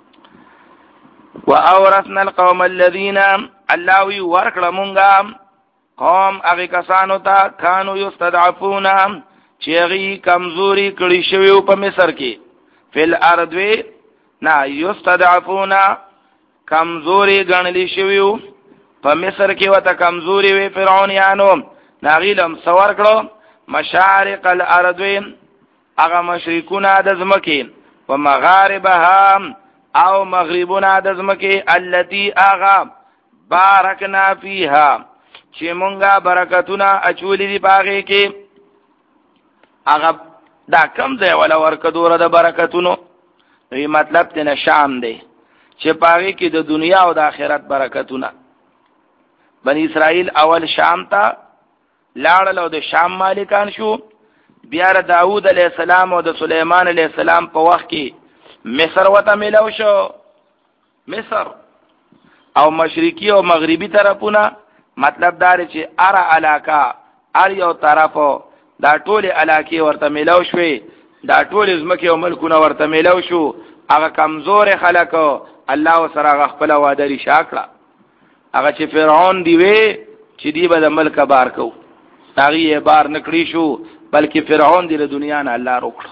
واورثنا القوم الذين الله وی ورکړه مونږه قوم هغه کسانو ته کانو یستضعفون چې هغه کمزوري کړي شوی په مصر کې فل ارض وی نا یستضعفون کمزوري غنلی شوی په مصر کې وته کمزوري وی فرعونانو ناغیلم سوار کړو مشارق الارض هغه مشرقونه د زمکه و مغاربها او مغربونه د زمکه التي اغا بارکنا فیها چې مونږه برکتونه اچولې دی باغې کې هغه دا کم دی ولا ورکدوره د برکتونو وی مطلب ته شام دی چې باغې کې د دنیا او د آخرت برکتونه بنی اسرائیل اول شام ته لاړل او د شام مالکان شو بیا د داوود علیه السلام او د سليمان علیه السلام په وخت کې مصر وته ملو شو مصر او مشرقي او مغربي طرفونه مطلب دا چې اره علاقه ار یو طرفو دا ټول علاقې ورته ملو شوې دا ټول زمکه او ملکونه ورته ملو شو هغه کمزور خلک الله سره خپل وادری شاکړه هغه چې فرعون دی وی چې دی به د ملک بار کو هغه یې بار نکړی شو بلکې فرعون دی د دنیا نه الله روکړو.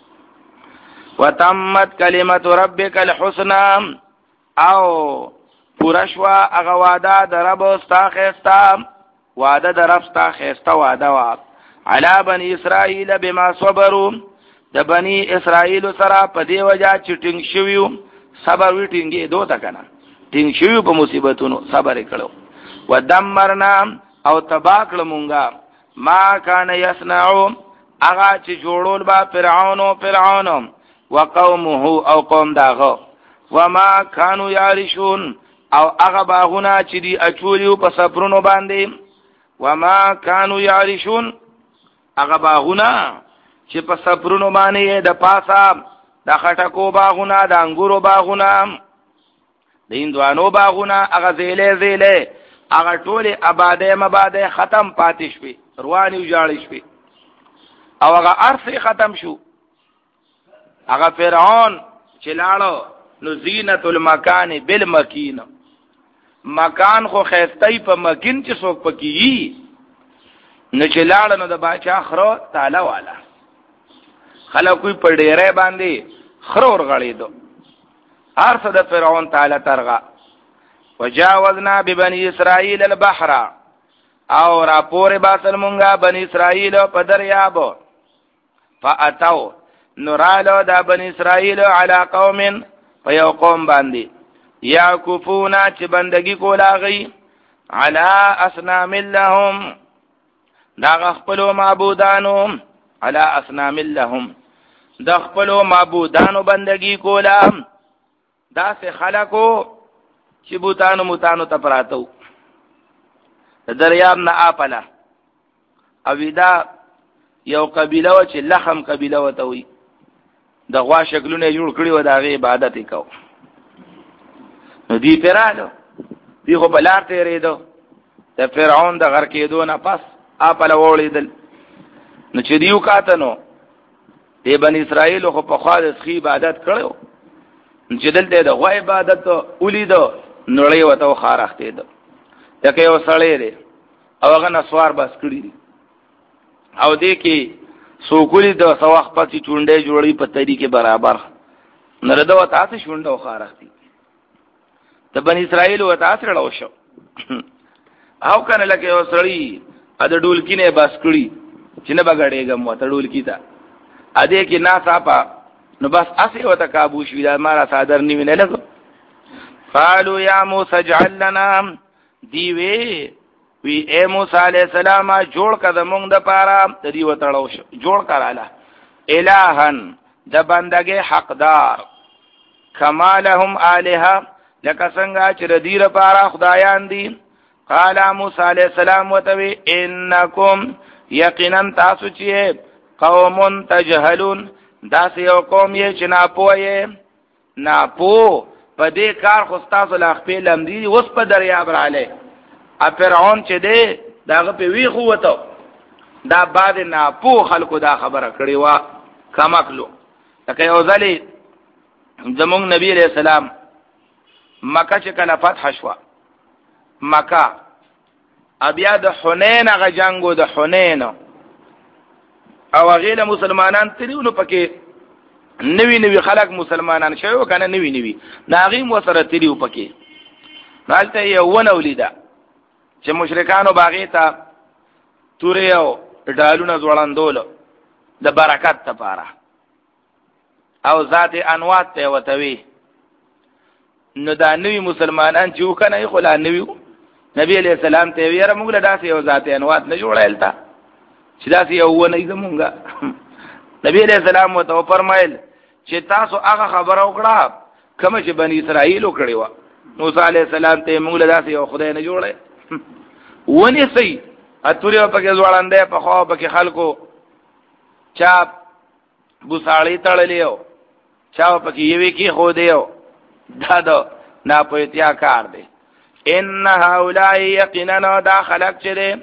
وتمت کلمت ربک الحسنى او پورا شوا هغه وعده د رب استا خستا وعده د رب استا خستا وعده وا علی بنی اسرائیل بما صبروا د بنی اسرائیل سره په دی وجہ چټینګ شویو صبر وی ټینګې دوته کنه ټینګ شویو په مصیبتونو صبر کړو. ودمرنا او تباکل مونږه ما کان یصنعو هغه چې جوړول با فرعون او فرعون وقومه او قوم داغه وما كانوا يعرشون او هغه باغونه چې دی اچولیو په سفرونو باندې وما كانوا يعرشون هغه باغونه چې په سفرونو باندې د پاسا د خټکو باغونه د انګورو باغونه د هندوانو باغونه هغه زیله زیله هغه ټوله آباده مباده ختم پاتې شوي رواني وجاړ شوي او هغه ارث ختم شو. هغه فرعون چې لاړو نو زینت المکان بالمکین مکان خو خیستای په مکین چې څوک پکې نو چې لاړ نو د باچا خرو تعالی والا خلکو په ډیره باندې خرور غړېدو ارث د فرعون تعالی ترغه. وجاوزنا ببني اسرائيل البحر او را پورې باسل مونږه بني اسرائيل په دریاب فاتو نورالو دا بني اسرائيل علی قوم په یو قوم باندې یعکفون چې بندگی کولاغي علی اصنام لهم دا خپلو معبودانو علی اصنام لهم دا خپلو معبودانو بندگی کولا دا سه خلقو چې بوتانو متانو ته پراتو دریاب نه اپلا او دا یو قبیله و چې لخم قبیله وته وي د غوا شکلونه جوړ کړی و دا غي عبادت وکاو نو دی پرالو دی خو بلار تیرېدو د فرعون د غر کېدو نه پس اپلا وړېدل نو چې دیو کاتنو دی بنی اسرائیل خو په خوا د سخی عبادت کړو چې دلته د غوا عبادت ولیدو نړۍ وته خارخته ده یکه یو سړی دی او هغه نسوار بس کړی دی او دې کې سوکولی د سواخ پاتې چونډې جوړې په طریقې برابر نرده و تاسو شونډه خارختی ته بنی اسرائیل و تاسو راو شو او کنه لکه یو سړی ا د ډولکی نه بس کړی چې نه بغړېګم و ته ډولکی ته ا دې کې ناصافه نو بس اسی و ته کابو شو دا مارا صادر نیو نه لګو قالوا یا موسی اجعل لنا دیوی وی اے موسی علیہ السلام جوړ کړه موږ د پاره د دې وتړو شو جوړ کړه الہن د بندګي حقدار کما لهم الہ لکه څنګه چې د دې لپاره خدایان دي. قال موسی علیہ السلام وتوی انکم یقینا تاسو چې قوم تجهلون داس یو قوم یې چې ناپوهه ناپو په دې کار خو تاسو لا خپل لمدي اوس په دریاب رااله ا فرعون چې دی داغه په وی قوتو دا بعد نه پو خلکو دا خبره کړی وا کمکلو لکه یو ځلی زمونږ نبی علیہ السلام مکه چې کله فتح شو مکه بیا د حنین هغه جنگو د حنین او غیله مسلمانان تریونو پکې نوی نوی خلق مسلمانان شوی کنه نوی نوی ناغیم وسره تریو پکې نالته یو ونه ولیدا چې مشرکانو باغی ته تورې او ډالونه ځوړندول د برکت لپاره او ذات انوات ته وتوي نو دا نوی مسلمانان چې وکنه خو لا نوی نبی علیہ السلام ته ویره موږ له داسې یو ذات انوات نه جوړایل تا چې داسې یو ونه زمونږه نبی علیہ السلام وته فرمایل چې تاسو هغه خبره وکړه کوم چې بنی اسرائیل وکړي و موسی علیہ السلام ته موږ له داسې یو خدای نه جوړه ونی سي اتوري په کې ځوړاندې په خو په کې خلکو چا بوساړی تړلیو چا په کې یوي کې خو دیو دا دا ناپوهتیا کار دی. ان هؤلاء یقینا دا خلق چره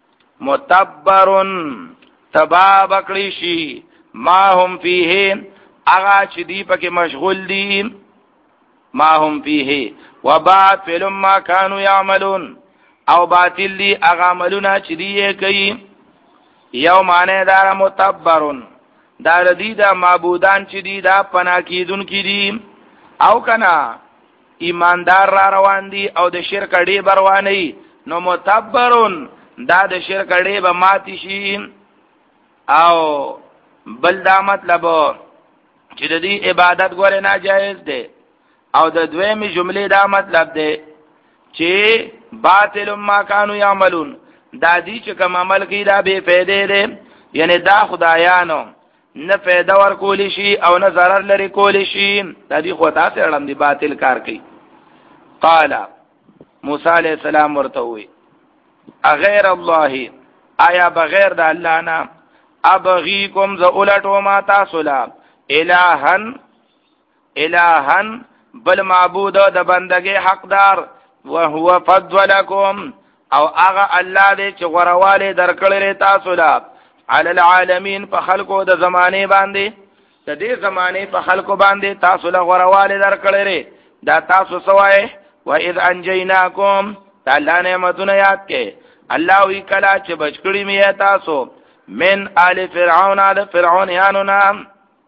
متبرن تبا بکړی شي ما هم فيه اغا چې دی پکې مشغول دي ما هم فيه وباطل ما كانوا يعملون او باطل دی اغاملونا چې دی کوي. یو معنی دار متبرون دا ردی دا معبودان چې دی دا پناکیدون کی دی او کنا ایماندار را روان دی او د شرک ډی بروانی نو متبرون دا د شرک ډی به ماتی شي. او بل دا مطلب چې د دې عبادت ګوره ناجایز دی او د دویمې جملې دا مطلب دی چې باطل ما كانوا يعملون دا دي چې کوم عمل کوي دا به فائدې دی یعنی دا خدایانو نه فائدہ ور کولی شي او نه ضرر لري کولی شي دا دي خو تاسو اړم دي باطل کار کوي. قال موسی علیہ السلام ورته وی اغیر الله آیا بغیر د الله نه ابغيكم ذلتو ما تاسو لا الہن الہن بل معبود د بندګي حقدار وهو فضلکم او هغه الله دې چې غرواله درکړل تاسو لا علی العالمین په خلقو د زمانه باندې د دې زمانه په خلقو باندې تاسو لا غرواله درکړل دا تاسو سوای و اذ انجیناکم تعالی نعمتونه یاد کې الله وی کلا چې بچکړی می تاسو من آل فرعون آل فرعون یانو نام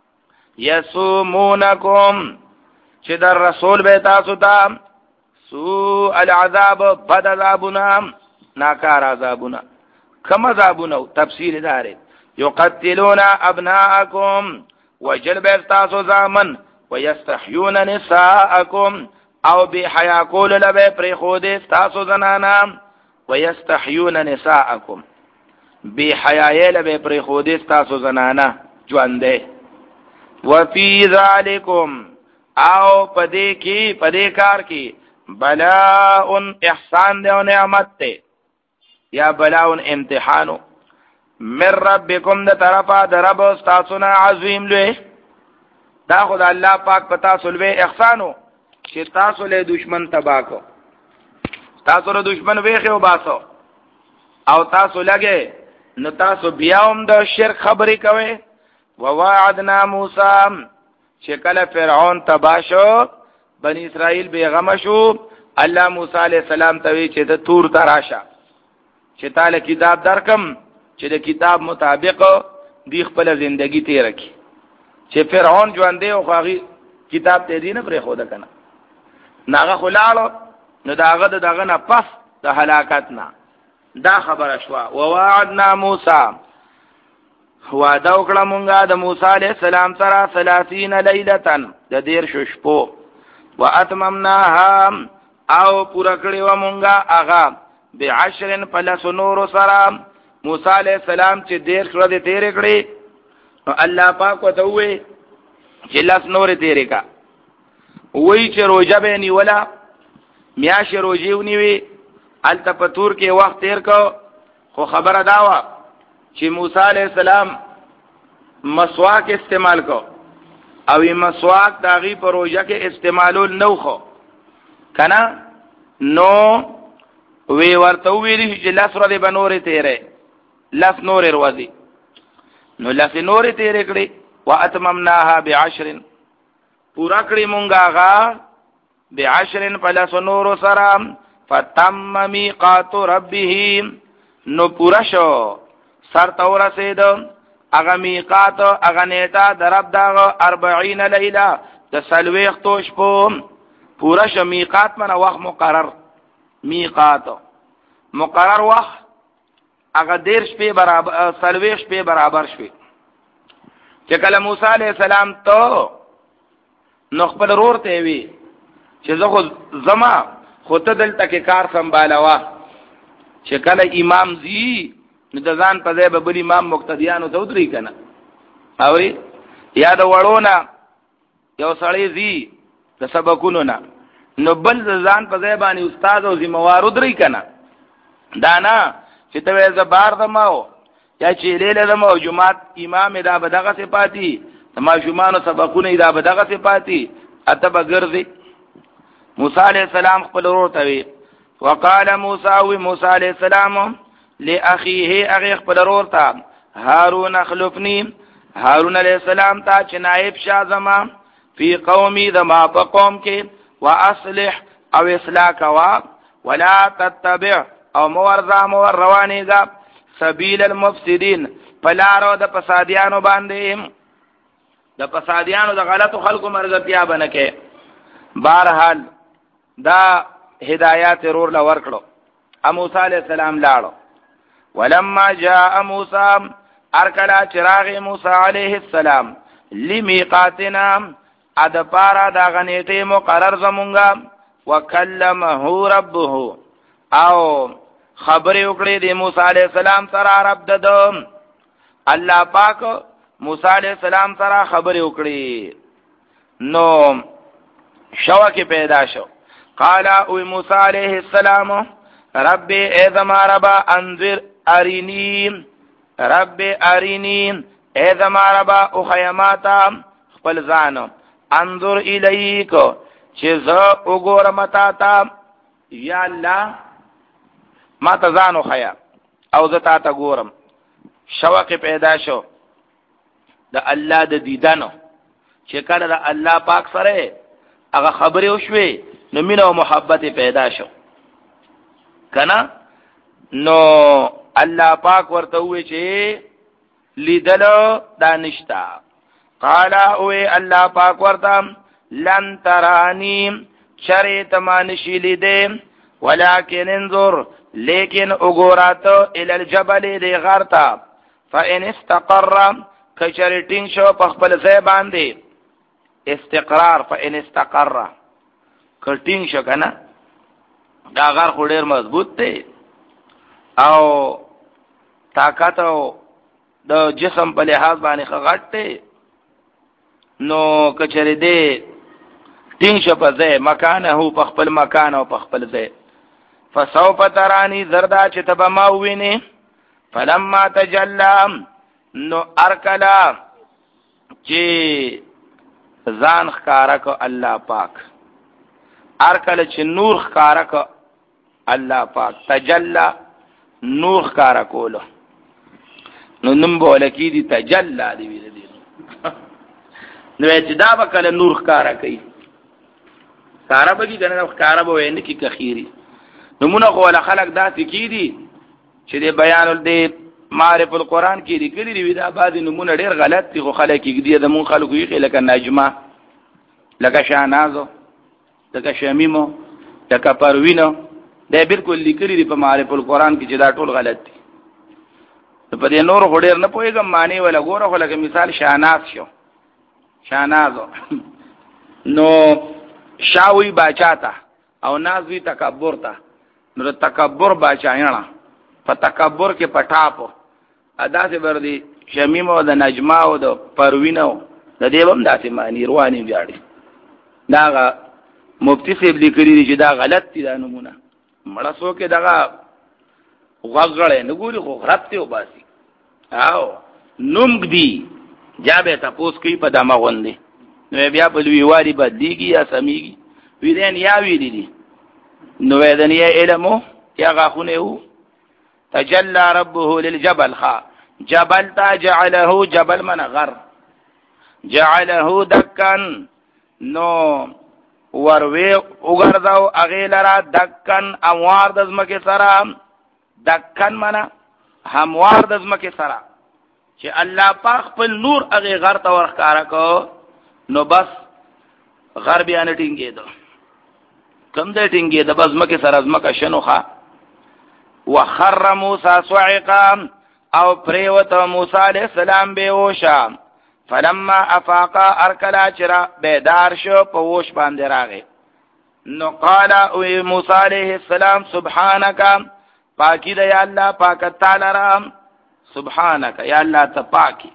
یسومونکم چې در رسول به تاسو ته سو العذاب بد عذابنا ناکار عذابنا کم عذابنا تفصیل داره یقتلون ابناءکم وجلب تاسو زامن ويستحيون نساءکم او بی حیا کول لبه پر خود تاسو زنانا ويستحيون نساءکم بی حیاء لبه پر خود تاسو زنانا ژوندې وفي ذالکم او پدې کې پدې کار کې بلاء احسان دی او نعمت ته یا بلاء امتحانو من ربکم د طرفا د رب تاسو نه عظیم لوی دا خدای الله پاک پتا سلوي احسانو چې تاسو له دشمن تبا کو تاسو له دشمن وېخه او باسو او تاسو لګي نو تاسو بیا هم د شرک خبرې کوي ووعدنا موسی چې کله فرعون تباشو بنی اسرائیل بیغم شو الله موسی علیہ السلام ته وی چې د تور تراشه چې تعالی کتاب درکم چې د کتاب مطابق دی خپل ژوندۍ تیر کی چې فرعون ژوند دی او هغه کتاب ته دی نه پرې خو ده کنه ناغه خلالو نو داغه دغه نه پس د هلاکت نه دا خبره شو. ووعدنا موسی وعده وکړه مونږه د موسی علیہ السلام سره ثلاثین لیلتن د دیر شپو واتممناها او پورا کړی و مونږه اغا بعشر پلس نور سره موسی علیہ السلام چې دیر کړه دې تیر کړی الله پاک وته وې چې لاس نور تیر کا وای چې روزه به نیولا میاش روزي ونیوي الته پتور کې وخت تیر کو خو خبره داوا چې موسی علیہ السلام مسواک استعمال کو او مسواک داغي پر روزه کې استعمالول نو خو کنا نو وی ورته ویلی چې لاس ور دې بنورې تیرې لاس نور وروزي نو لاس نور تیرې کړې واتممناها بعشر پورا کړی مونږه غا بعشر پلس نور سره فتم میقات ربه نو پورا شو سر تور سید اغا میقات اغا نیتا درب داغ اربعین لیلہ د سلویخ توش پو پورا شو میقات من وقت مقرر میقات مقرر وقت اغا دیر شپی برابر سلویخ شپی برابر شپی چکل موسی علیہ السلام تو نخبل رور تیوی چې زه خو زما خو ته دلته کې کار سنبالوا چې کله امام زی نو د ځان په ځای به بل امام مقتدیانو ته ودرې کنه اوري یا د وړونه یو سړی زی د سبقونو نه نو بل ځان په ځای باندې استاد او ذمہوار ودرې کنه دا نه چې ته زبار دماو یا چې لیله دماو جمعات امام دا بدغه صفاتی ما جمعانو سبقونه دا بدغه صفاتی اتبه ګرځي موسی علیہ السلام خپل ورور ته وی وقال موسی و موسی علیہ السلام لاخيه اخي خپل ورور ته هارون خلفني هارون علیہ السلام ته چې نائب شاه زما فی قومي دما په قوم کې واصلح او اصلاح کوا ولا تتبع او مورزا مور روانیگا سبیل المفسدین پلارو د فسادیانو باندې د فسادیانو د غلطو خلقو مرګتیا بنکه. بهرحال دا هدایات رور لا ورکړو. موسی علیہ السلام لاړو. ولما جاء موسی ارکلا چراغ موسی علیہ السلام لمیقاتنا اد پارا دا غنیټه مقرر زمونږه وکلمه ربه او خبر وکړي د موسی علیہ السلام سره رب ددم. الله پاک موسی علیہ السلام سره خبر وکړي نو شوکه پیدا شو. قال او موسی علیہ السلام رب اذما ربا انذر ارینی رب ارینی اذما ربا او خیماتا خپل ځان انظر الیک چې زه وګورم تا ته یا الله ما ته ځان خیا او زه تا ته ګورم. شوق پیدا شو د الله د دیدانو چې کله د الله پاک سره هغه خبرې وشوي نو مینه او محبت پیدا شو کنا. نو الله پاک ورته وی چې لیدلو دانشتا. قال او الله پاک ورته لن ترانی شریت مانشی لیدې ولکن انظر لیکن وګوراتو ال الجبل دی غرتا فان استقر کشرټینګ شو په خپل ځای باندې استقرار فان استقر کټینګ شو کنه دا غر خو ډیر مضبوط دی او طاقت او د جسم په لحاظ باندې غټ دی نو کچری دی ټینګ شو په ځای مکان هو په خپل مکان او په خپل ځای فسوف ترانی زردا چې تبا ما ویني فلما تجلى نو ارکلا چې ځان ښکارا کو الله پاک ارکل چې نور ښکارا کو الله پاک تجلى نور ښکارا کولو نو نم بوله کی دي تجلى دی ویل دي نو چې دا به کله نور ښکارا کوي ښکارا به کی کنه ښکارا به ویني کی کخيري نمونه خو خلق داسې کی دي چې د بیان ال معرف القرآن کې دي کړي دي دا بعض نمونه ډېر غلط دي خو خلک کې دي د مون خلکو یې لکه نجمه لکه شاهنازو لکه شمیمو لکه پروینو دا بالکل لیکلي دي په معرف القرآن کې چې دا ټول غلط دي. په دې نور خو ډېر نه پوهېږم معنی ولا ګوره خو لکه مثال شاهناز شو شاهنازو نو شاوی باچاتا او نازوی تکبر تا نو تکبر باچاینا په تکبر کې پټاپو ادا سي بردي شمیم او د نجما او د پروینو د دې هم داسې معنی رواني بیاړي دا مفتی صاحب لیکلي چې دا غلط دي دا نمونه مړه سو کې دغه وغړې نه ګوري خو غربته وباسي او نومګ دی جابه تاسو کوي په دماغ وندي نو بیا په لوی وادي بدلیږي یا سميږي ویدن یا ویلی دي نو ویدن یا علمو یا غاخونه هو تجلى ربه للجبل خا جبل تا جعله جبل من غر جعله دکن نو وروي وګرځاو اغیلرا دکن اموار د زمکه سره دکن منا هموار د زمکه سره چې الله پاک خپل نور اغه غر ته ورخاره کو نو بس غر بیان ټینګې دو کم دې ټینګې د بس مکه سره زمکه شنوخه وخر موسی صعقا او پریوت موسی علیہ السلام بیوشا فلما افاقا ارکلا چرا بیدار شو په وش باندې راغی نو قال او موسی علیہ السلام سبحانك پاکی د یا الله پاک تعالی را سبحانك یا الله ته پاکی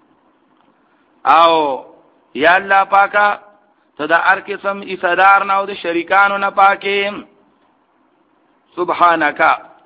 او یا الله پاکا ته د هر قسم ایصدار نه او د شریکانو نه پاکي سبحانك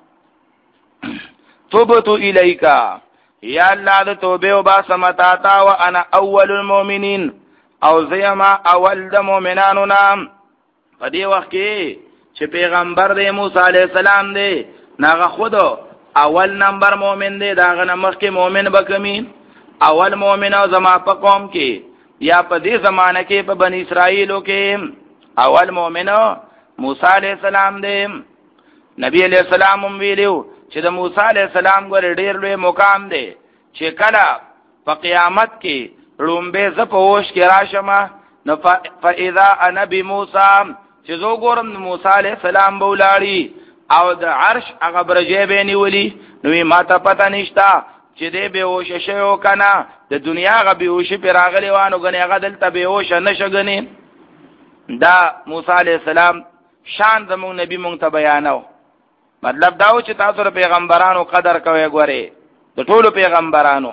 توبت الیک یا الله د توبه او با سمتا تا وانا اول المؤمنین او زیما اول د مؤمنانو نام په دې وخت کې چې پیغمبر د موسی علی السلام دی ناغه خود اول نمبر مؤمن دی داغه نمخ کې مؤمن بکمی اول مؤمن او زما په قوم کې یا په دې زمانہ کې په بنی اسرائیلو کې اول مؤمنو موسی علیہ السلام دی. نبی علیہ السلام هم ویلو چې د موسی علیہ السلام ګور ډیر لوی مقام دی چې کله په قیامت کې لومبه ز په وښ کې راشمه نو فاذا انا بموسی چې زه ګورم موسی علیہ السلام بولاړي او د عرش هغه برجې به نیولي نو ما ته پته نشتا چې دې به وښ شو کنه د دنیا غ به وښ پر راغلی وانه غنی هغه دلته به وښ نشګنی. دا موسی علیہ السلام شان زمون نبی مونږ ته بیانو. مطلب دا و چې تاسو د پیغمبرانو قدر کوئ ګوره د ټولو پیغمبرانو.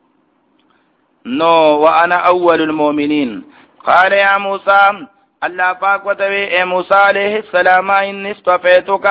نو وانا اول المؤمنین قال یا موسی الله پاک وتوی اے موسی علیہ السلام ان استفیتک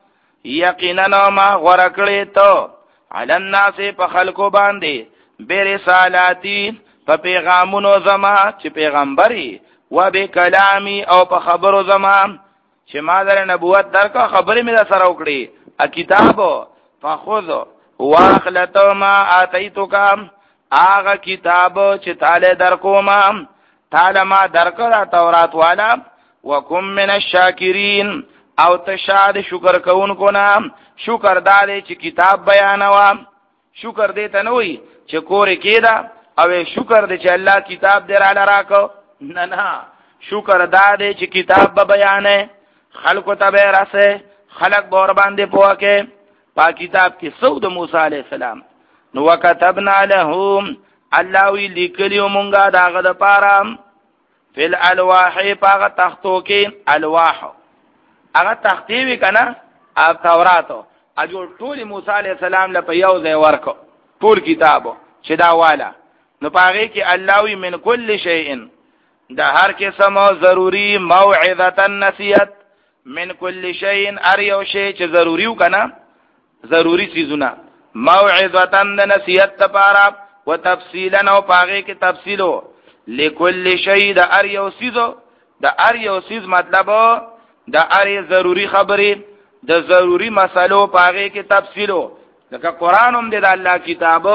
یقینا ما غرکړی ته علی الناس په خلکو باندې برسالاتی په پیغامونو زما چې پیغمبري و به کلامی او په خبرو زما چې ما در نبوت درکو خبرې مې سره وکړي ا کتابو فخذ واخلت ما اتیتک هغه کتاب چې تعالی درکو ما تعالی ما درکړه تورات والا وکم من الشاکرین او تشاد شکر کوونکو نام شکر داله چې کتاب بیانوا شکر دې ته نه وي چې کور کېدا او شکر دې چې الله کتاب دې را لراکو نه نه شکر داله چې کتاب به بیانې خلق ته به راسه خلق بور باندې پوکه په کتاب کې سود موسی علی السلام نو وکتبنا لهم الله وی لیکلیو مونږه داغه د پاره فل الواح پاغه تختو کې الواح هغه تختی وی کنه اب توراتو اجو ټول موسی علی السلام له یو ځای ورکو ټول کتابو چې دا والا نو پاغه کې الله وی من کل شیء دا هر قسم ضروری موعظه نصیحت من کل شیء ار یو شی چې ضروری وکنه ضروری چیزونه موعظه نصیحت لپاره وتفصیلا او پاغه کې تفصیلو لكل شیء دا ار یو چیزو دا ار یو چیز مطلب دا ار ضروری خبره د ضروری مسلو پاغه کې تفصیلو لکه قران هم د الله کتاب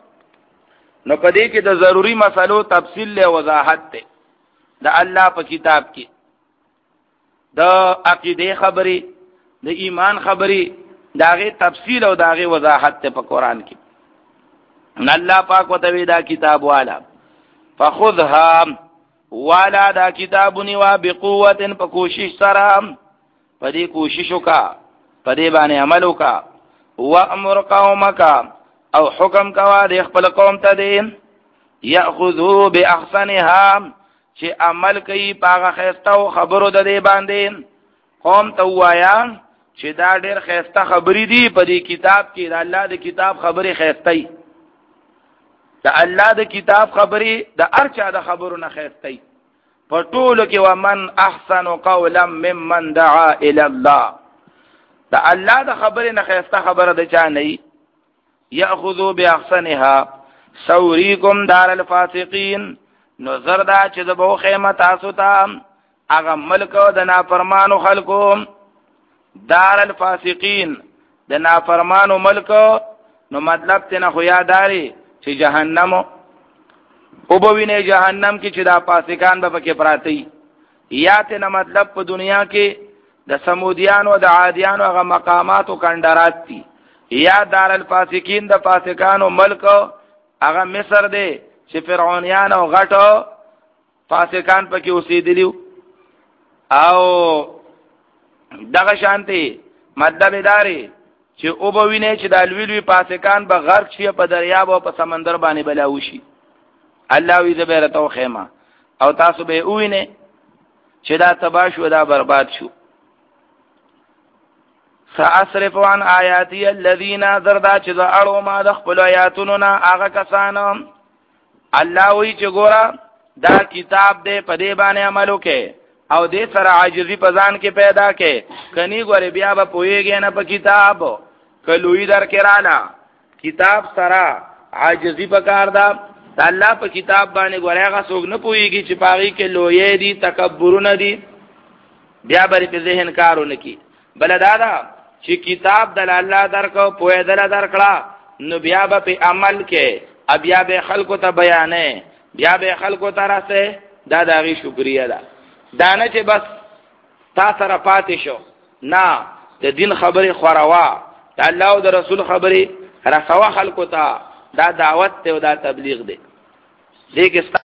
نو پدې کې د ضروری مسلو تفصیل له وضاحت ته د الله په کتاب کې د عقیده خبري د ایمان خبري داغه تفصیل او داغه وضاحت ته په قران کې ان الله پاک وتوی دا کتاب والا فخذها والا دا کتابونی وا بقوت په کوشش سره پدې کوشش وکا پدې باندې عمل وکا وامر قومک او حکم کوا د خپل قوم ته دین یاخذو باحسنها چې عمل کوي پاغه خسته او خبرو د دې باندې قوم ته وایا چې دا ډېر خسته خبرې دي په دې کتاب کې د الله د کتاب خبرې خسته د الله د کتاب خبرې د ارچا د خبرو نه خسته په ټولو کې ومن احسن قولا ممن دعا الى الله د الله د خبرې نه خسته خبره د چا نه یاخذو باحسنها سوریکم دار الفاسقین نظر دا چې د بو خیمه تاسو ته هغه ملک د نافرمانو خلکو دار الفاسقین د نافرمانو ملک نو مطلب ته نه خو یاداري چې جهنم او بوینه جهنم کې چې دا فاسقان به پکې پراتی یا ته نه مطلب په دنیا کې د سمودیانو د عادیانو هغه مقامات او کندرات دي یا دار الفاسقین د فاسقانو ملک هغه مصر دی چې فرعونیان او غټو فاسقان پکې اوسېدلیو او دغه شانتي مطلب داري چې او بوینه چې د لویلوی فاسقان به غرق شي په دریاب او په سمندر باندې بلاوشي الله وی زبره تو خیمه او تاسو به وینه چې دا تباہ شو دا برباد شو سأصرف عن آیاتی الذین ذردا چې اړو ما د خپل آیاتونو نه هغه کسانو الله وی چې ګورا دا کتاب دې په دې باندې عمل وکې او دې سره عاجزی په ځان کې پیدا کې کني ګورې بیا به پويږي نه په کتاب کلوې در کې رااله کتاب سره عاجزی په کار دا الله په کتاب باندې ګورې هغه څوک نه پويږي چې پاغي کې لوی دي تکبرونه دي بیا به په ذهن کارونه کې بل دادا چې کتاب د الله درکو پوهه دل درکړه نو بیا به په عمل کې بیا به خلکو ته بیانې بیا به خلکو ته راسه دا دغه شکریا ده دانه چې بس تا سره پاتې شو نه د دین خبره خوروا د الله او د رسول خبره رسوا خلکو ته دا دعوت ته او دا تبلیغ دی دې کې